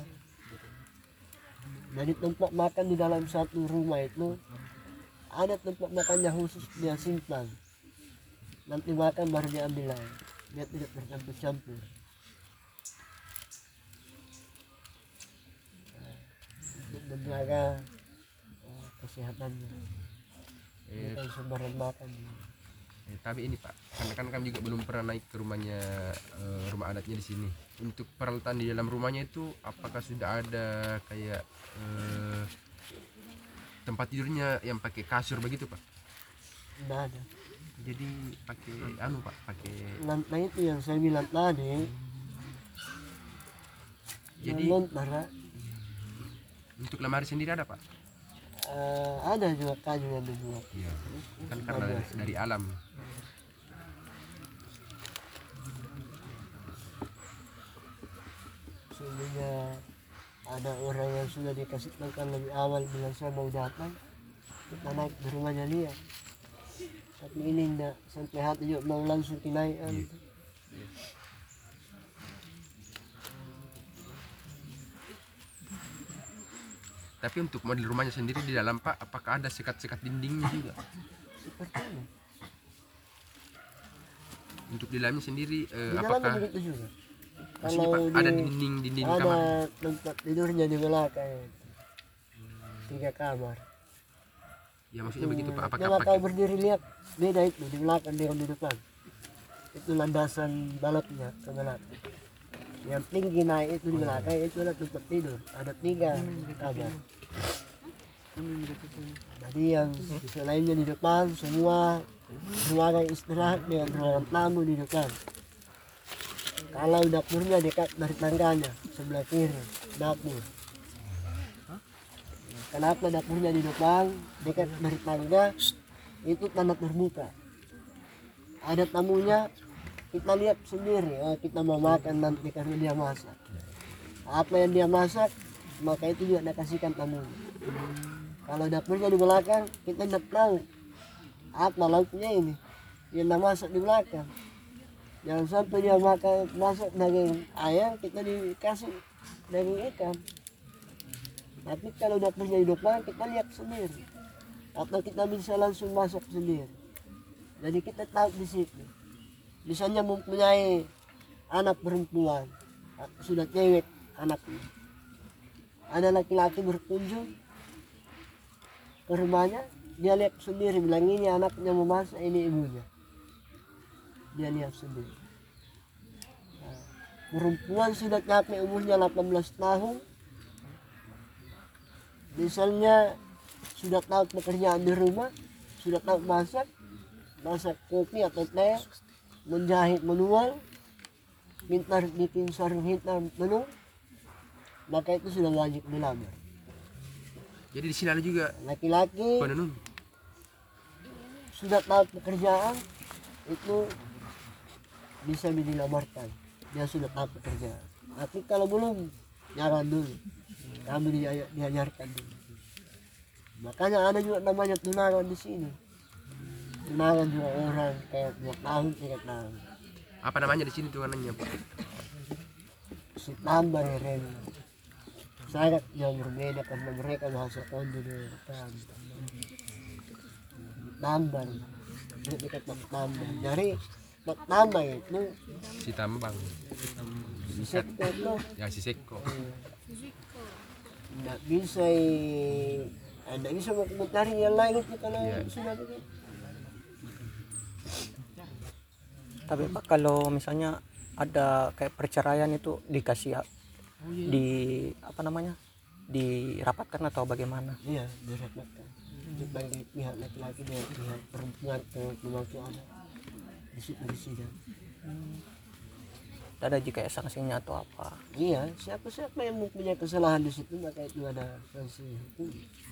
Jadi tempat makan di dalam satu rumah itu ada tempat makannya khusus dia simpan. Nanti makan baru diambil lagi. Dia tidak bercampur-campur. Untuk menjaga uh, kesehatannya. Eh, Bukan sembarang makan. eh, tapi ini Pak, karena kan kami juga belum pernah naik ke rumahnya, eh, rumah adatnya di sini. Untuk peralatan di dalam rumahnya itu apakah sudah ada kayak eh, tempat tidurnya yang pakai kasur begitu Pak? Tidak ada. Jadi pakai anu Pak, pakai Lantai itu yang saya bilang tadi. Jadi- lontara. untuk lemari sendiri ada Pak? Uh, ada juga kayu yang dibuat. Iya. Kan karena dari, dari alam. Sebenarnya ada orang yang sudah dikasih makan lebih awal bilang saya mau datang, kita naik ke rumahnya dia. Tapi ini enggak, sampai hati juga mau langsung dinaikkan. Tapi untuk model rumahnya sendiri di dalam Pak, apakah ada sekat-sekat dindingnya juga? Seperti ini. Untuk di dalamnya sendiri eh, Di dalam apakah begitu juga. maksudnya Pak, Kalau ada di- dinding-dinding ada kamar? tempat tidurnya di belakang, tiga kamar. Ya maksudnya begitu Pak, apakah Kalau kau pakai berdiri lihat beda itu di belakang dengan di depan. Itu landasan balapnya ke belakang. Yang tinggi naik itu di belakang itu ada tempat tidur. Ada tiga kamar. Jadi yang selainnya di depan semua ruangan istirahat dengan ruangan tamu di depan. Kalau dapurnya dekat dari tangganya sebelah kiri dapur. Kenapa dapurnya di depan dekat dari tangga itu tanda terbuka. Ada tamunya kita lihat sendiri, oh, kita mau makan nanti karena dia masak. Apa yang dia masak maka itu juga dia kasihkan tamunya. Kalau dapurnya di belakang kita tidak tahu apa lauknya ini yang dia masak di belakang. Jangan sampai dia makan masak daging ayam kita dikasih daging ikan. Tapi kalau dapurnya di depan kita lihat sendiri atau kita bisa langsung masak sendiri. Jadi kita tahu di situ. Misalnya mempunyai anak perempuan, sudah cewek anaknya. Ada laki-laki berkunjung ke rumahnya, dia lihat sendiri, bilang ini anaknya mau masak, ini ibunya. Dia lihat sendiri. Nah, perempuan sudah capek umurnya delapan belas tahun, misalnya sudah tahu pekerjaan di rumah, sudah tahu masak, masak kopi atau teh, menjahit manual, minta bikin sarung hitam tenun, maka itu sudah wajib dilamar. Jadi di sini ada juga Laki-laki penenun. sudah tahu pekerjaan itu bisa dilamarkan, dia sudah tahu pekerjaan. Tapi kalau belum, jangan dulu, kami dia- diajarkan dulu. Makanya ada juga namanya tunangan di sini. Tunangan juga orang kayak dua tahun tiga tahun. Apa namanya di sini tunangannya Pak? Si tambah Ren. Sangat yang berbeda karena mereka bahasa Tondo di tambah. Dia dekat tambah. Dari tambah itu Si Tambang. sektor itu Ya si Seko. nggak bisa eh, nggak bisa mengomentari yang lain itu kalau Iya. sudah begitu. Tapi Pak, kalau misalnya ada kayak perceraian itu dikasih hak- di apa namanya, dirapatkan atau bagaimana? Iya, dirapatkan. Bagi pihak laki-laki dan pihak perempuan ke pemangku anak di situ di sidang. Ada jika sanksinya atau apa? Iya, siapa-siapa yang mempunyai kesalahan di situ maka itu ada sanksi hukum.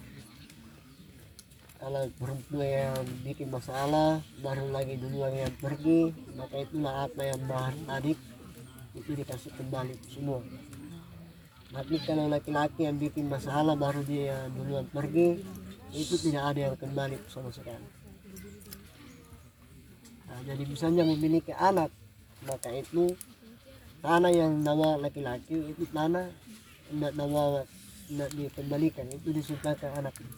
Kalau perempuan yang bikin masalah baru lagi duluan yang pergi, maka itulah apa yang bahan tadi itu dikasih kembali semua. Tapi kalau laki-laki yang bikin masalah baru dia duluan pergi, itu tidak ada yang kembali sama sekali. Nah, jadi misalnya memiliki anak, maka itu tanah yang nama laki-laki itu tanah tidak nama tidak dikembalikan, itu disumbangkan anaknya.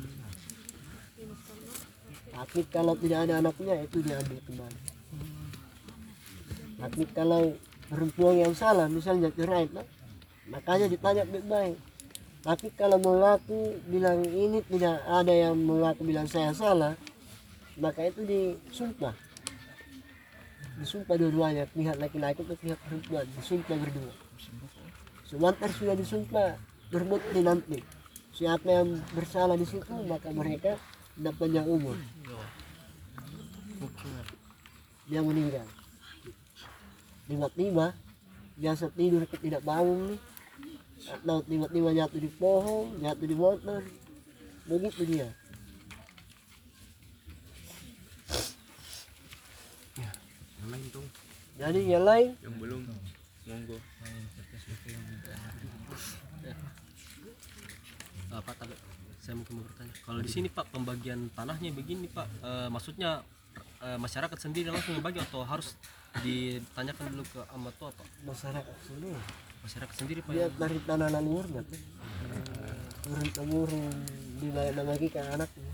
Tapi kalau tidak ada anaknya itu diambil kembali. Tapi kalau perempuan yang salah misalnya cerai, nah, makanya ditanya baik-baik. Tapi kalau mengaku bilang ini tidak ada yang mengaku bilang saya salah, maka itu disumpah. Disumpah dua-duanya, pihak laki-laki atau pihak perempuan, disumpah berdua. Sebentar sudah disumpah, terbukti nanti siapa yang bersalah di situ, maka mereka tidak panjang umur. Dia meninggal. Tiba-tiba biasa tidur tidak bangun nih, atau tiba-tiba jatuh di pohon, jatuh di motor, begitu dia. Yang lain tuh, Jadi yang lain yang belum, monggo. Eh, Pak, tapi saya mungkin mau bertanya. Kalau di sini Pak pembagian tanahnya begini Pak, eh, maksudnya eh, masyarakat sendiri langsung membagi atau harus ditanyakan dulu ke amatua Pak? masyarakat sini Masyarakat sendiri Pak. dia yang- dari tanah leluhurnya tuh, turun temurun dibagi ke anaknya.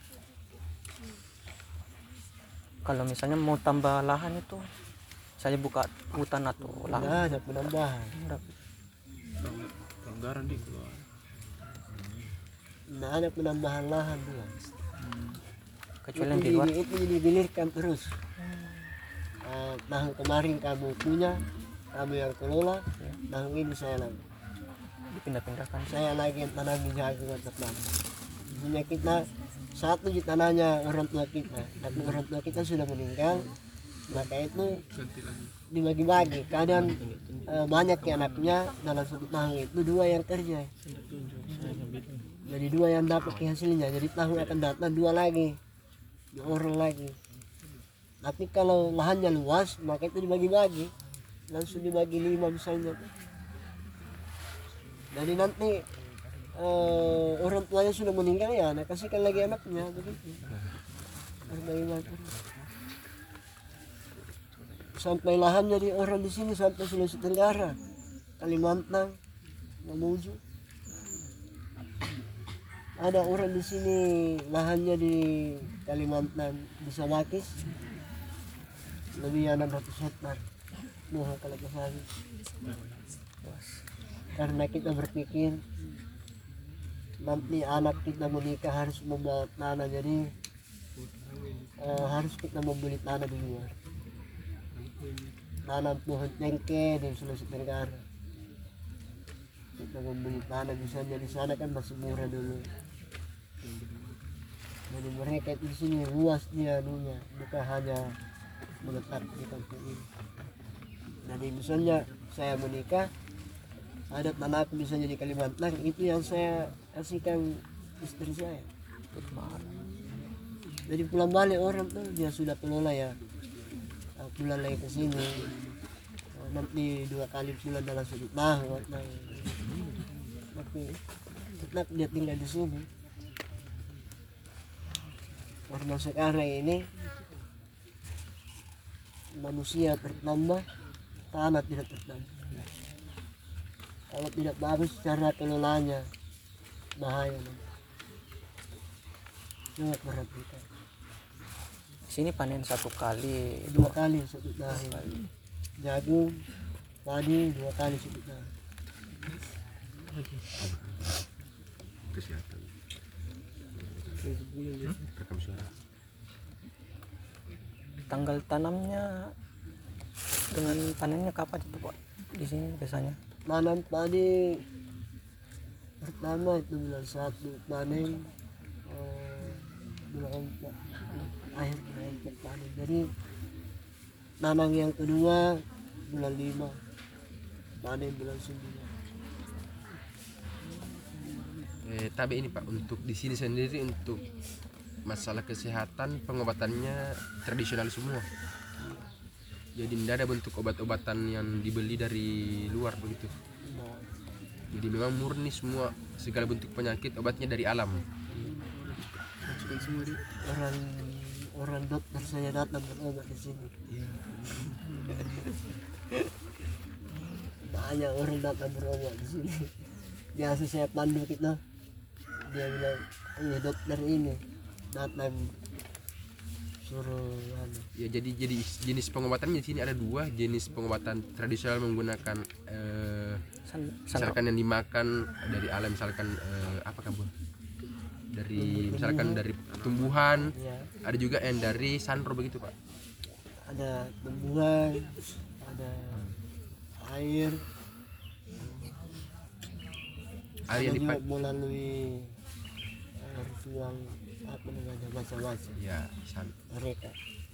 Kalau misalnya mau tambah lahan itu saya buka hutan atau lahan. Tidak ada penambahan, Pelanggaran di keluar. tidak ada penambahan lahan dia. Kecuali Itu, yang di luar. di, itu dibilirkan terus. Uh, tahun kemarin kamu punya, kamu yang kelola, tahun ini saya lagi. Dipindah-pindahkan. Saya lagi yang tanami jagung atau tanam. Punya kita satu di tanahnya orang tua kita, tapi orang tua kita sudah meninggal, maka itu Ganti lagi. dibagi-bagi. Kadang uh, banyak ya anaknya dalam satu tahun itu dua yang kerja. Jadi dua yang dapat hasilnya. Jadi tahun akan datang dua lagi, dua orang lagi. Tapi kalau lahannya luas, maka itu dibagi-bagi, langsung dibagi lima misalnya. Jadi nanti eh, orang tuanya sudah meninggal ya, anak kasihkan lagi anaknya begitu. Bagi-bagi. Sampai lahannya di orang di sini sampai Sulawesi Tenggara, Kalimantan, Mamuju. Ada orang di sini lahannya di Kalimantan di Samakis lebih enam ratus hektar. Mohon kalau ke sana. Karena kita berpikir nanti anak kita menikah harus membawa tanah, jadi eh, harus kita membeli tanah di luar. Tanam pohon cengkeh di Sulawesi Tenggara. Kita membeli tanah di sana, di sana kan masih murah dulu. Jadi mereka itu di sini luas dia anunya, bukan hanya menetap di kampung ini. Jadi misalnya saya menikah, ada tanah aku misalnya di Kalimantan, itu yang saya kasihkan istri saya. Jadi pulang balik orang tuh dia sudah kelola ya, uh, pulang lagi ke sini. Uh, nanti dua kali pulang dalam satu tahun. Nah, tapi tetap dia tinggal di sini. Karena sekarang ini manusia bertambah, tanah tidak bertambah. Kalau tidak bagus cara kelolanya, bahaya. Sangat perhatikan. Sini panen satu kali, Dua kali satu tahun. Jagung, padi dua kali satu tahun. Kesehatan. Rekam suara. tanggal tanamnya dengan panennya kapan itu Pak? Di sini biasanya. Tanam padi pertama itu bulan satu panen, eh, bulan empat akhir bulan empat panen. Jadi tanam yang kedua bulan lima, panen bulan sembilan. Eh, tapi ini Pak, untuk di sini sendiri untuk masalah kesehatan pengobatannya tradisional semua. Jadi tidak ada bentuk obat-obatan yang dibeli dari luar begitu. Nah, Jadi memang murni semua segala bentuk penyakit obatnya dari alam. Masukkan semua di. orang orang dokter saya datang berobat di sini. Banyak orang datang berobat di sini. Biasa saya pandu kita, dia bilang, iya dokter ini datang suruh anu. Ya jadi jadi jenis pengobatannya di sini ada dua jenis pengobatan tradisional menggunakan eh, San- san- misalkan yang dimakan dari alam misalkan eh, apa kamu dari misalkan dari tumbuhan, Ya, ada juga yang dari sandro begitu pak. ada tumbuhan, ada air, Air ada yang juga dipakai melalui eh, ritual apa namanya macam-macam ya san mereka.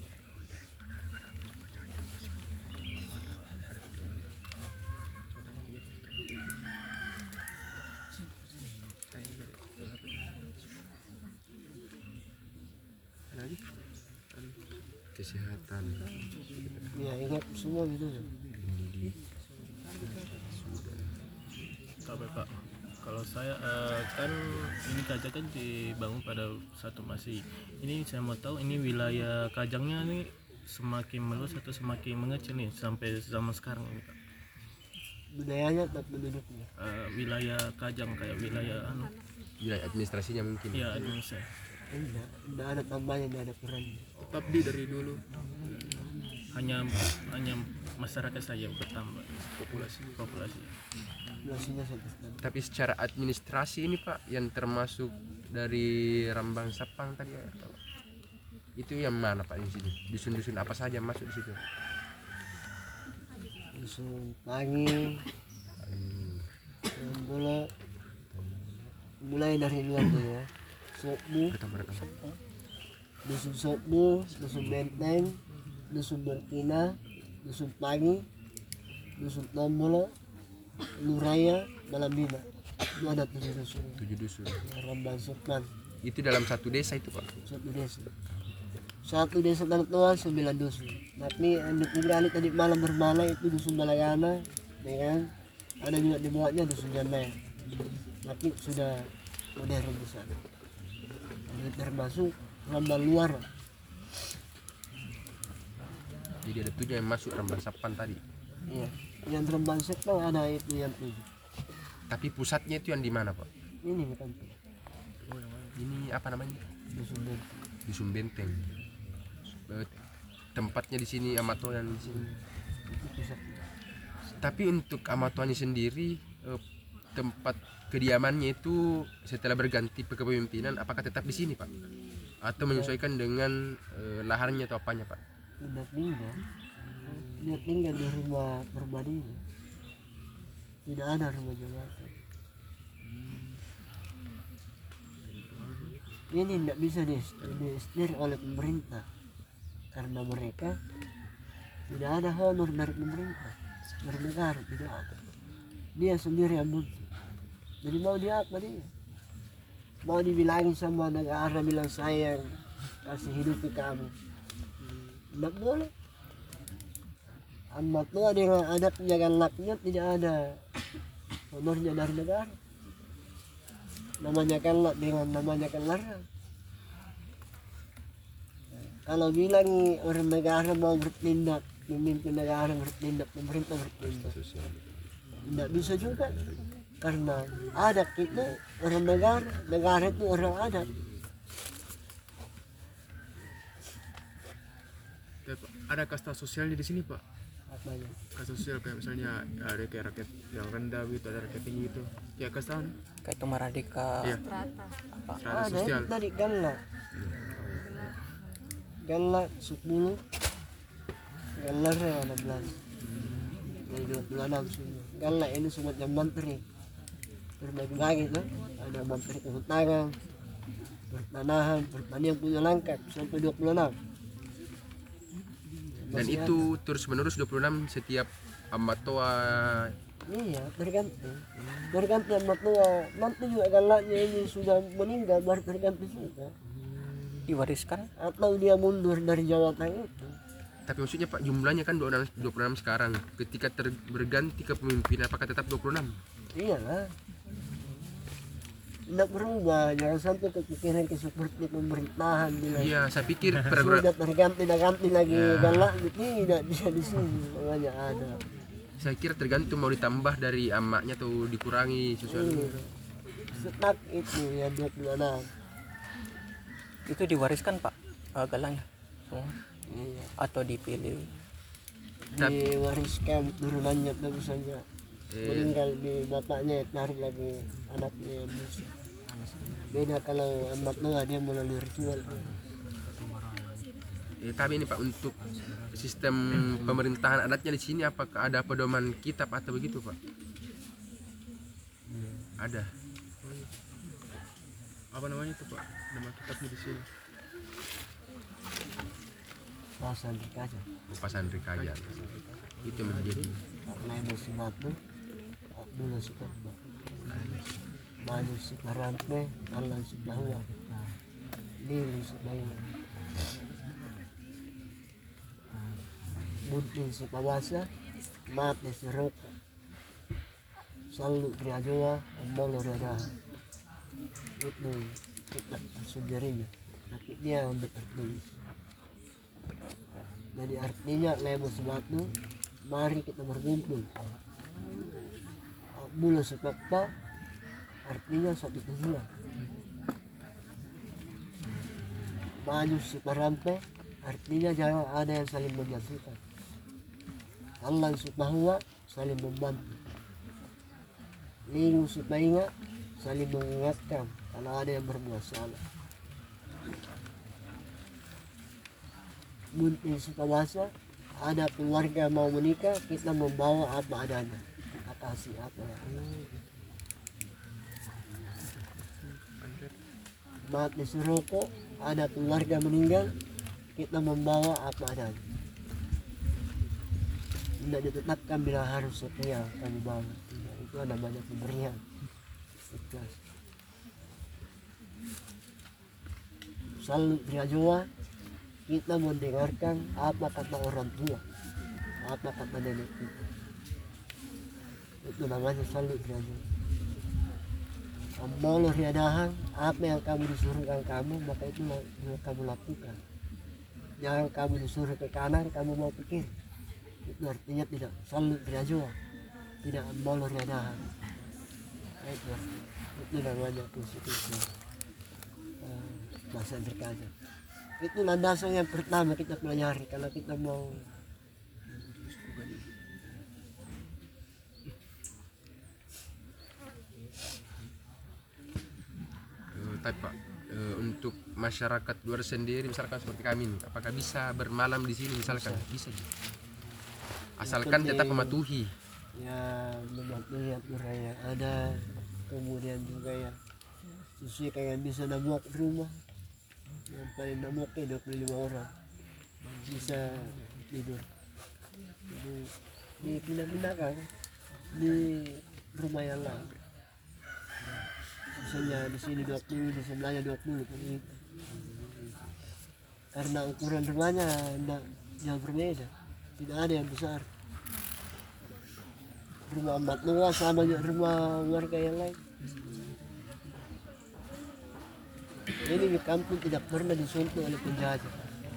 kesehatan. Ya ingat semua gitu. Pak Bapak, kalau saya eh, kan ini Kajang kan dibangun pada satu masih. Ini saya mau tahu ini wilayah Kajangnya nih semakin meluas atau semakin mengecil nih sampai zaman sekarang ini Pak. Budayanya tetap penduduknya. Eh, wilayah Kajang kayak wilayah anu, Wilayah administrasinya mungkin. ya Indonesia. Enggak, enggak ada tambahnya, enggak ada kurangnya. Tetap di dari dulu Hanya hanya masyarakat saja bertambah populasi populasi. Populasinya satu setengah. Tapi secara administrasi ini pak yang termasuk dari Rambang Sapang tadi ya, atau- itu yang mana pak di sini? Dusun-dusun apa saja masuk di situ? Dusun Pangi, bola, mulai dari luar tuh ya. Sokbu, Bertambah bertambah. dusun Sokbu, dusun Benteng, dusun Bertina, dusun Pangi, dusun Tombola, Luraya, Malambina. Itu ada tujuh dusun. Tujuh dusun. Rambang Sokman, Itu dalam satu desa itu pak. satu desa. Satu desa Tanah Tua, sembilan dusun. Tapi Anduk Negeri tadi malam bermalam itu dusun Balagana, ya kan? Ada juga di bawahnya dusun Jamai. Tapi sudah modern di sana. Ini termasuk Rambang luar. Jadi ada tujuh yang masuk Rambang Sapang tadi. Iya. Yang Rambang Sektor ada itu yang tujuh. Tapi pusatnya itu yang di mana pak? Ini bukan Ini apa namanya? dusun Benteng. Dusun Benteng. Eh, Tempatnya di sini Amatoan di sini. Itu pusat. Tapi untuk Amatoannya sendiri eh, tempat kediamannya itu setelah berganti kepemimpinan apakah tetap di sini pak? Atau menyesuaikan dengan eh, lahannya atau apanya pak? Tidak tinggal. Dia tinggal di rumah pribadinya. Tidak ada rumah jabatan. Ini tidak bisa disetir oleh pemerintah karena mereka tidak ada honor dari pemerintah, dari negara tidak ada. Dia sendiri yang buntu. Jadi mau dia apa dia? Mau dibilangin sama negara bilang sayang kasih hidupi kamu, tidak boleh. Amat tua dengan adat penjagaan rakyat tidak ada honornya dari negara. Namanya kelak dengan namanya kelarang. Kalau bilang orang negara mau bertindak, pemimpin negara bertindak, pemerintah bertindak, tidak bisa juga karena adat itu orang negara, negara itu orang adat. ada kasta sosialnya di sini pak. Apanya? Kasta sosial kayak misalnya ada kayak rakyat yang rendah gitu, ada rakyat tinggi gitu, ya kastaan. kayak itu Maradika Iya. Strata. Strata Ada sosial. itu tadi galak, galak sepuluh, galak ada belas, dari dua puluh enam semua. Galak ini semacam menteri, berbagi-bagi tuh. Ada menteri kehutanan, pertanahan, pertanian punya langkah sampai dua puluh enam. Dan Masih itu terus menerus dua puluh enam setiap Amatoa. Iya, tergantung. Tergantung sama tua. Nanti juga galaknya ini sudah meninggal, baru tergantung juga. diwariskan. Atau dia mundur dari jabatan itu. Tapi maksudnya Pak jumlahnya kan dua puluh enam sekarang. Ketika ter- berganti kepemimpinan apakah tetap dua puluh enam? Iyalah. tidak berubah. Jangan sampai kepikiran ke seperti pemerintahan bilang. Iya, saya pikir perguruan Sudah terganti ganti lagi Ya. galak tidak bisa di sini makanya ada. saya kira tergantung mau ditambah dari amaknya atau dikurangi sesuatu. Hmm. Setak itu ya dua puluh enam. Itu diwariskan Pak uh, galangnya semua Iya. atau dipilih? Diwariskan turunannya baru saja. Eh, Meninggal di bapaknya tarik lagi anaknya yang bisa. Beda kalau anak tua dia melalui ritual. eh, tapi ini Pak, untuk sistem pemerintahan adatnya di sini apakah ada pedoman kitab atau begitu Pak? Ada. Apa namanya itu Pak? Nama kitabnya di sini. Pasal dikaca. Upasan Rikaya. Itu menjadi Lain sebatu. Dulu sekarang. Maju sekarang teh Allah subhanahu wa ta'ala. Diri sebagai Buddhi sepawasa mati serut selalu kriajoa ambol rada itu kita sendirinya tapi dia ambil tertulis jadi artinya lebo sebatu mari kita berkumpul bulu sepakta artinya satu tujuan maju separampe artinya jangan ada yang saling menyaksikan Allah subhanahu wa saling membantu. Lingu supaya saling mengingatkan kalau ada yang berbuat salah. Bunti supawasa ada keluarga mau menikah kita membawa apa adanya. Kita kasih apa ya. Mati serokok ada keluarga meninggal kita membawa apa adanya. Tidak ditetapkan bila harus setia kami bawa. Tidak, itu namanya pemberian. Ikhlas. Selalu Jawa kita mendengarkan apa kata orang tua, apa kata nenek kita. Itu namanya selalu Jawa. Ambol riadahan apa yang kamu disuruhkan kamu maka itu yang kamu lakukan. Jangan kamu disuruh ke kanan kamu mau pikir. Itu artinya tidak selalu Jawa, tidak ambol riadahan. Itu, itu namanya konstitusi uh, bahasa Indonesia. Itu landasan yang pertama kita pelajari kalau kita mau Eh, tapi Pak, eh, untuk masyarakat luar sendiri misalkan seperti kami nih, apakah bisa bermalam di sini misalkan? Bisa, bisa. Asalkan tetap mematuhi. ya mematuhi aturan yang ada, kemudian juga ya sesuai kayak bisa namuak rumah yang paling namuaknya dua puluh lima orang bisa tidur di, di pindah-pindahkan di rumah yang lain. Misalnya di sini dua puluh, di sebelahnya dua puluh begitu. Karena ukuran rumahnya tidak jauh berbeda, tidak ada yang besar. Rumah amat luas sama juga rumah warga yang lain. Ini di kampung tidak pernah disentuh oleh penjajah.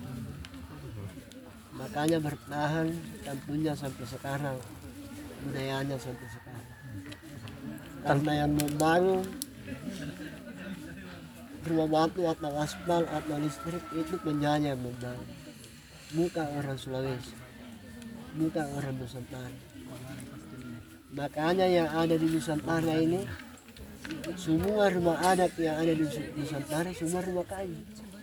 Makanya bertahan kampungnya sampai sekarang, budayanya sampai sekarang. Karena yang membangun rumah batu atau aspal atau listrik itu penjajah yang membangun. Bukan orang Sulawesi, bukan orang Nusantara. Makanya yang ada di Nusantara ini semua rumah adat yang ada di Nusantara semua rumah kayu.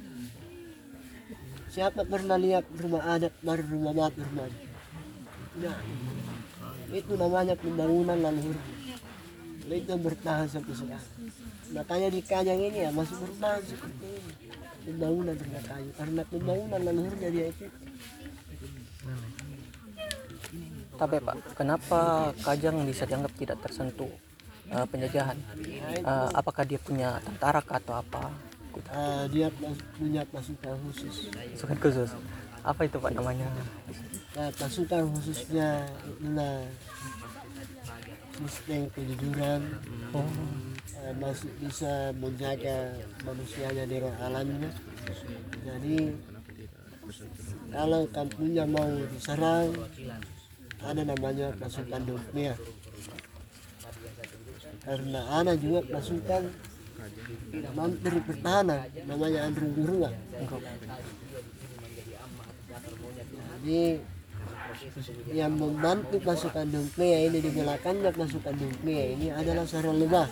Siapa pernah lihat rumah adat baru rumah batu rumahnya? Nah, itu namanya pembangunan leluhur. Itu bertahan sampai sekarang. Makanya di Kajang ini ya masih bertahan seperti ini. Pembangunan rumah kayu karena pembangunan leluhurnya dia itu. Tapi Pak, kenapa Kajang bisa dianggap tidak tersentuh uh, penjajahan? Uh, apakah dia punya tentara kah atau apa? Uh, dia punya pasukan khusus. Pasukan khusus. Apa itu Pak namanya? Nah, pasukan khususnya itulah sistem kejujuran, Oh. eh, masih bisa menjaga manusianya dari alamnya. Jadi kalau kampungnya mau diserang, ada namanya pasukan Dukmia. Karena ada juga pasukan Menteri Pertahanan namanya Andrew Gurua. Jadi yang membantu pasukan Dukmia ini, di belakangnya pasukan Dukmia ini adalah Sarang Lebah.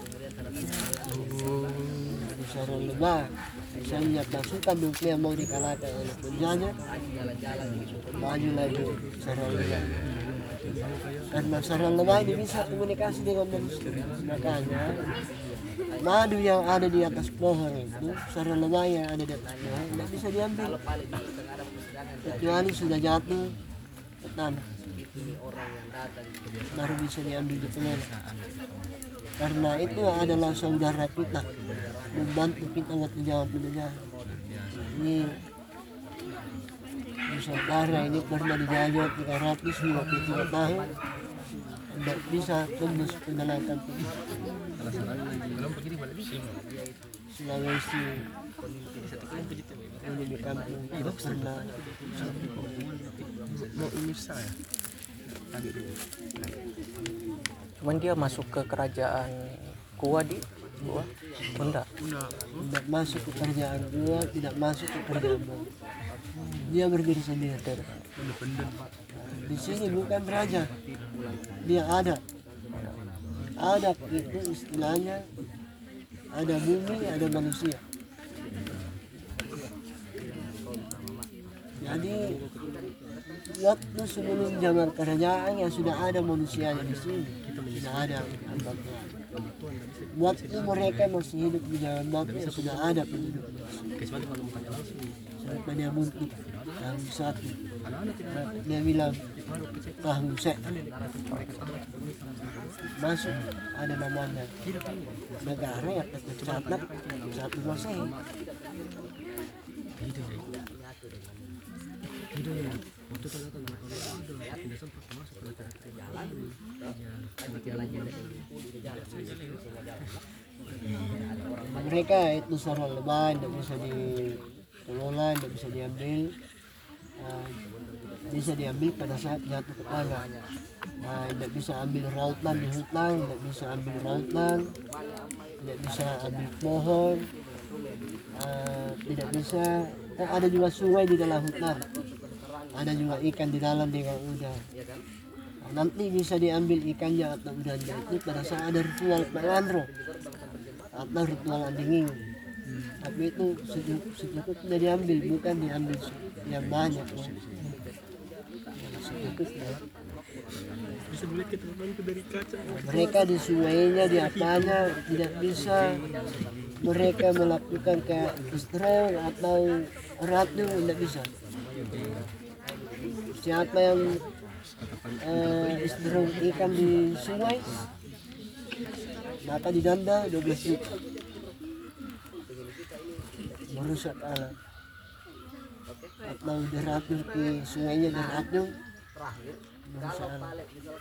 Di Sarang Lebah, misalnya pasukan Dukmia mau dikalahkan oleh penjajah, maju lagi Sarang Lebah. Karena Sarang Lebah ini bisa komunikasi dengan manusia, makanya madu yang ada di atas pohon itu, Sarang Lebah yang ada di atas pohon tidak bisa diambil kecuali sudah jatuh ke tanah, baru bisa diambil di pelena. Karena itu adalah saudara kita, membantu kita untuk menjawab penjajahan. Ini Nusantara ini pernah dijajah tiga ratus lima puluh tiga tahun, tidak bisa tembus pengalahkan kita. Sulawesi ini di kampung tidak pernah. Mau ini saya. Cuman dia masuk ke kerajaan Kua di Kua Bunda. Tidak masuk ke kerajaan gua, tidak masuk ke kerajaan gua. Dia berdiri sendiri. Di sini bukan raja, dia ada. Ada itu istilahnya, ada bumi, ada manusia. Jadi waktu sebelum zaman kerajaan ya sudah ada manusianya di sini, sudah ada penduduknya. Waktu mereka masih hidup di zaman batu ya sudah ada penduduk. Sampai dia muncul tahun satu, dia bilang tahun se masuk ada namanya negara yang tercatat satu Masehi. Mereka itu Sarang Lebah tidak bisa dikelola, tidak bisa diambil, uh, bisa diambil pada saat jatuh ke tanah. Nah, tidak bisa ambil rautan di hutan, tidak bisa ambil rautan, tidak bisa ambil pohon, uh, tidak bisa. Oh, ada juga sungai di dalam hutan, ada juga ikan di dalam dengan udang. Nah, nanti bisa diambil ikannya atau udangnya itu pada saat ada ritual Pelandro atau ritual Andinging. Tapi itu secukupnya diambil, bukan diambil yang banyak. Secukupnya. Mereka di sungainya, di apanya tidak bisa mereka melakukan kayak istirahat atau ratu, tidak bisa. Siapa yang uh, istirahat ikan di sungai maka didenda dua belas juta, merusak alam. Atau deratur di sungainya, deratur merusak alam.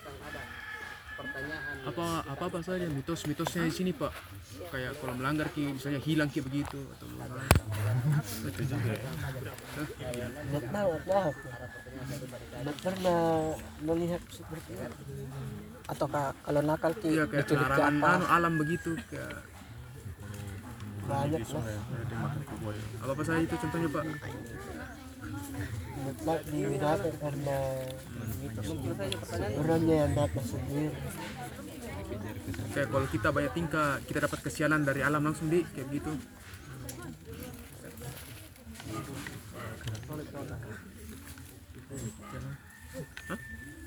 Apa apa apa saja mitos-mitosnya di sini Pak? Kayak kalau melanggar ki misalnya hilang ki begitu atau itu juga. Tidak tahu apa, tidak pernah melihat seperti itu. Ataukah kalau nakal ki Iya kayak diculik ke larangan atas. anu alam begitu kayak Banyak lah. apa apa saja itu contohnya Pak? Mutlak didapat karena orangnya yang dapat sendiri. Kayak kalau kita banyak tingkah kita dapat kesialan dari alam langsung di kayak gitu. Hah?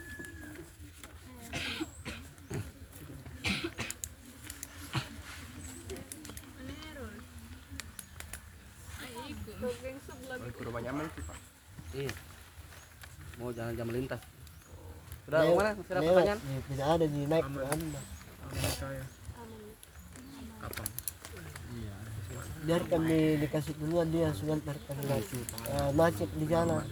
Kurang banyak aman sih Pak. Iya. Mau jalan jam melintas. Sudah Lewat- mana? Sudah lewat, pertanyaan? ya, tidak ada di naik ke anda. Aman saya. Apa? Biar kami dikasih duluan dia sebentar karena uh, macet di jalan.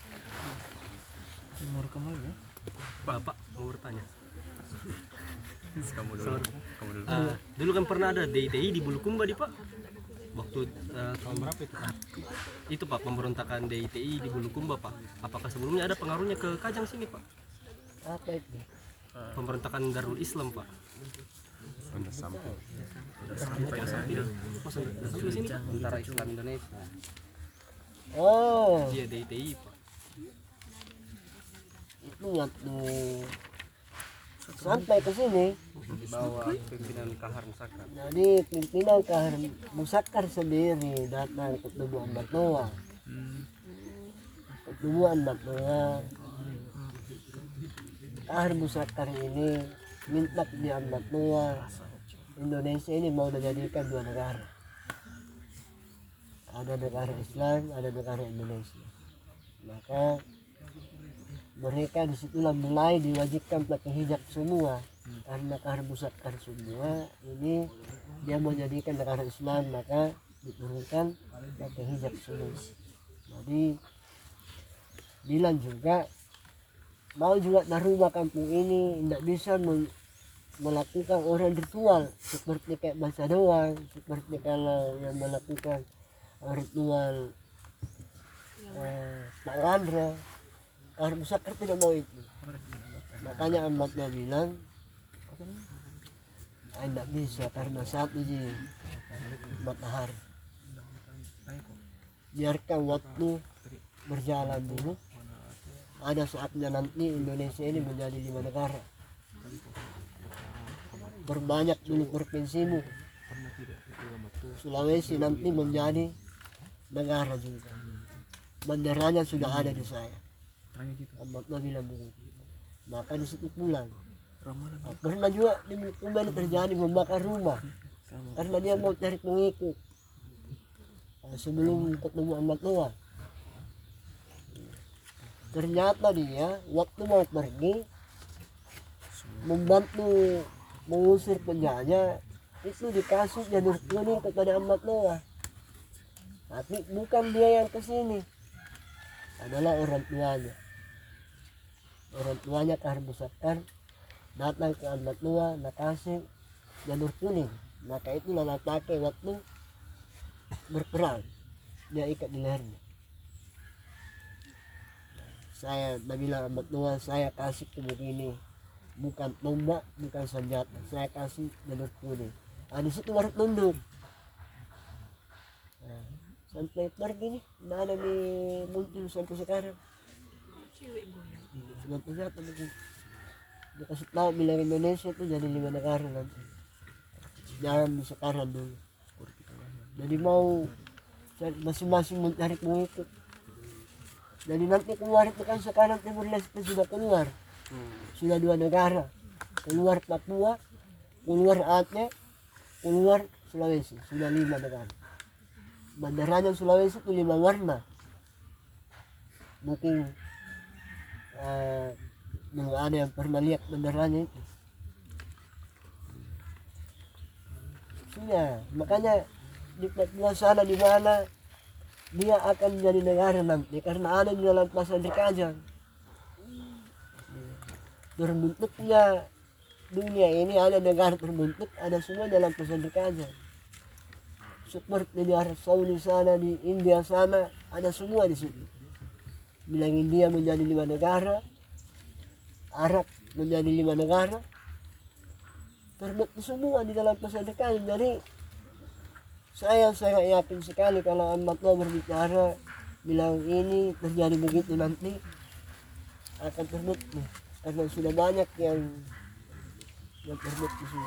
Umur kemana ya? Bapak mau bertanya. Kamu dulu. Kamu dulu. Ah, dulu kan pernah ada D I T I di Bulukumba di Pak. Waktu eh, tahun berapa itu Pak? Itu Pak pemberontakan D I T I di Bulukumba Pak. Apakah sebelumnya ada pengaruhnya ke Kajang sini Pak? Apa itu? Pemberontakan Darul Islam Pak. Sudah sampai. Tidak. Masa datang ke sini Pak? Tentara Islam Indonesia. Oh, Iya D I T I Pak. itu waktu sampai ke sini. Di bawah pimpinan Kahar Musakar. Jadi pimpinan Kahar Musakar sendiri datang ketemu Ahmad Noah. Ketemu Ahmad Noah. Kahar Musakar ini minta di Ahmad Noah, Indonesia ini mau dijadikan dua negara. Ada negara Islam, ada negara Indonesia. Maka mereka disitulah mulai diwajibkan pakai hijab semua, karena Kahar Musakar semua ini dia mau jadikan negara Islam, maka diturunkan pakai hijab semua. Jadi bilang juga mau juga naruma kampung ini tidak bisa men- melakukan orang ritual seperti kayak bahasa doang, seperti kalau yang melakukan ritual eh, Pak Landra. Kahar Musakar tidak mau itu. Makanya Ahmadnya bilang tidak bisa karena satu ji matahari. Biarkan waktu berjalan dulu. Ada saatnya nanti Indonesia ini menjadi lima negara. Berbanyak dulu provinsimu. Sulawesi nanti menjadi negara juga. Benderanya sudah ada di saya. Ahmadnya bilang begitu. Maka di situ pulang. Nah, pernah juga di Bulukumba terjadi membakar rumah karena dia mau cari pengikut. Nah, sebelum ketemu Ahmad Noah, ternyata dia waktu mau pergi membantu mengusir penjajah itu dikasih janur kuning kepada Ahmad Noah. Tapi bukan dia yang kesini, adalah orang tuanya. Orang tuanya Kahar Musakar datang ke Ahmad Noah, nak kasih janur kuning. Maka itulah nak pakai waktu berperang, dia ikat di lehernya. Saya bilang Ahmad Noah, saya kasih ke begini, bukan tombak, bukan senjata, saya kasih janur kuning. Nah, di situ baru tunduk. Nah, sampai pergi nih, tidak ada di muncul sampai sekarang. Sudah ternyata begini. Dia kasih tahu bilang Indonesia itu jadi lima negara nanti. Jangan di sekarang dulu. Jadi mau cari- masing-masing mencari pengikut. Jadi nanti keluar itu kan sekarang Timur Leste sudah keluar. Sudah dua negara. Keluar Papua, keluar Aceh, keluar Sulawesi. Sudah lima negara. Banderanya Sulawesi itu lima warna. Mungkin eh, belum ada yang pernah lihat banderanya itu. Sudah, makanya di Papua sana di mana dia akan menjadi negara nanti karena ada di dalam pasal di Kajang. Terbentuknya dunia ini ada negara terbentuk, ada semua dalam pasal di Kajang. Seperti di Arab Saudi sana, di India sana, ada semua di situ. Bilang India menjadi lima negara, Arab menjadi lima negara, terbentuk semua di dalam pasal di Kajang. Jadi saya sangat yakin sekali kalau Ahmad Noah berbicara bilang ini terjadi begitu nanti akan terbukti karena sudah banyak yang yang terbukti semua.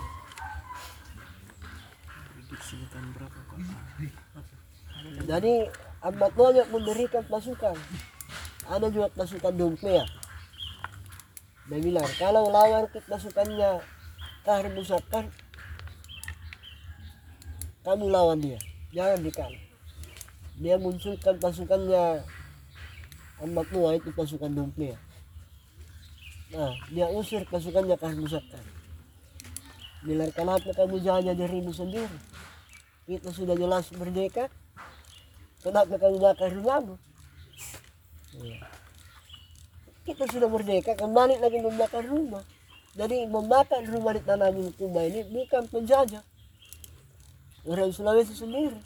Jadi Ahmad Noah memberikan pasukan, ada juga pasukan Dumpea. Dia bilang kalau lawan ke pasukannya Kahar Musakar, kamu lawan dia, jangan dikalah. Dia munculkan pasukannya Ahmad Noah itu pasukan Dumpea. Nah, dia usir pasukannya Kahar Musakar. Bilang kenapa kamu jalan dirimu sendiri? Kita sudah jelas merdeka. Kenapa kamu bakar rumahmu? Ya. Kita sudah merdeka, kembali lagi membakar rumah. Jadi membakar rumah ditanami Kumba ini bukan penjajah, orang Sulawesi sendiri.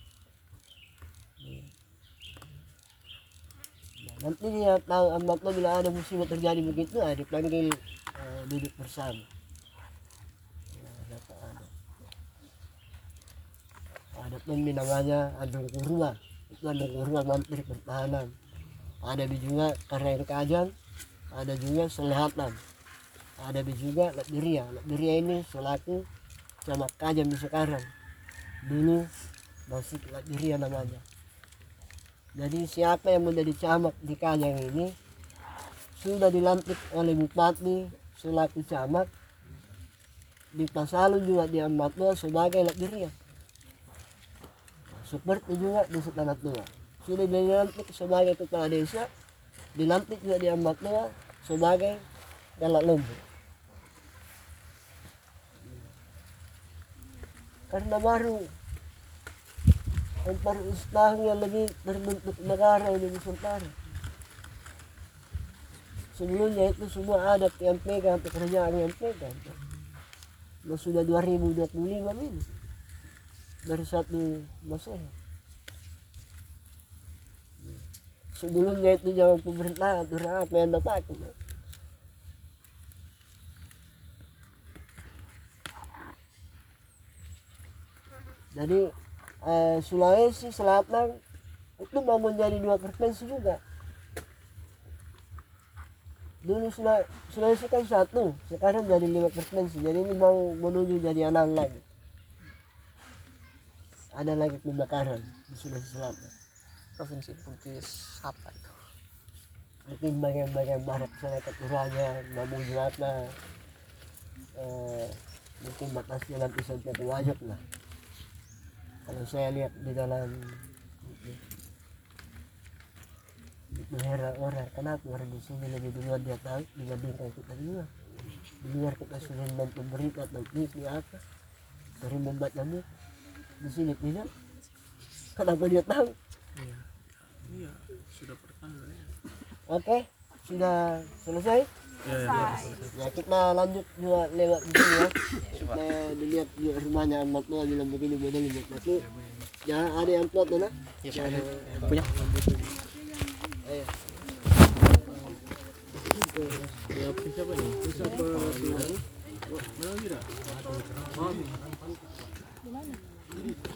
Nah, nanti dia tahu Amatno bila ada musibah terjadi begitu, ah, dipanggil uh, duduk bersama. Nah, dapat ada. Ada pun namanya Andong Kurua, itu Andong Kurua Menteri Pertahanan. Ada juga Karang Kajang, ada juga Selatan. Ada juga Lakbiria. Lakbiria ini selaku camat Kajang di sekarang. Dulu masih Lakbiria namanya. Jadi siapa yang menjadi camat di Kajang ini sudah dilantik oleh Bupati selaku camat. Di Pasalu juga di Amatno sebagai Lakbiria. Seperti juga di Setanah Tua. Sudah dilantik sebagai kepala desa, dilantik juga di Amatno sebagai Galak Lombok. Karena baru empat tahun yang lebih terbentuk negara ini Nusantara. Sebelumnya itu semua adat yang pegang, pekerjaan yang pegang. Nah, sudah dua ribu dua puluh lima ini dari satu Masehi. Sebelumnya itu zaman pemerintahan orang apa yang dapat. Jadi eh, Sulawesi Selatan itu mau menjadi dua provinsi juga. Dulu Sula- Sulawesi kan satu, sekarang jadi lima provinsi. Jadi ini mau menuju jadi enam lagi. Ada lagi kebakaran di Sulawesi Selatan. Provinsi Bugis apa itu? Mungkin bagian-bagian barat sana Keturanya, Lampung Selatan, eh, mungkin batasnya nanti sampai ke Wajak lah. Kalau saya lihat di dalam itu heran orang, kenapa orang di sini lebih duluan dia tahu dibandingkan kita juga. Di luar kita sudah membantu berita atau T V apa, sering membaca buku. Di sini tidak. Kenapa dia tahu? Iya, sudah pertanda ya. Oke, sudah selesai. Ya, ya, Ya kita lanjut juga lewat di sini ya. Kita dilihat juga rumahnya Ahmad Noah bilang begini begini begini. Tapi jangan ada yang foto nah. Ya, punya. Ayo. ya siapa nih? Siapa? Mana lagi dah?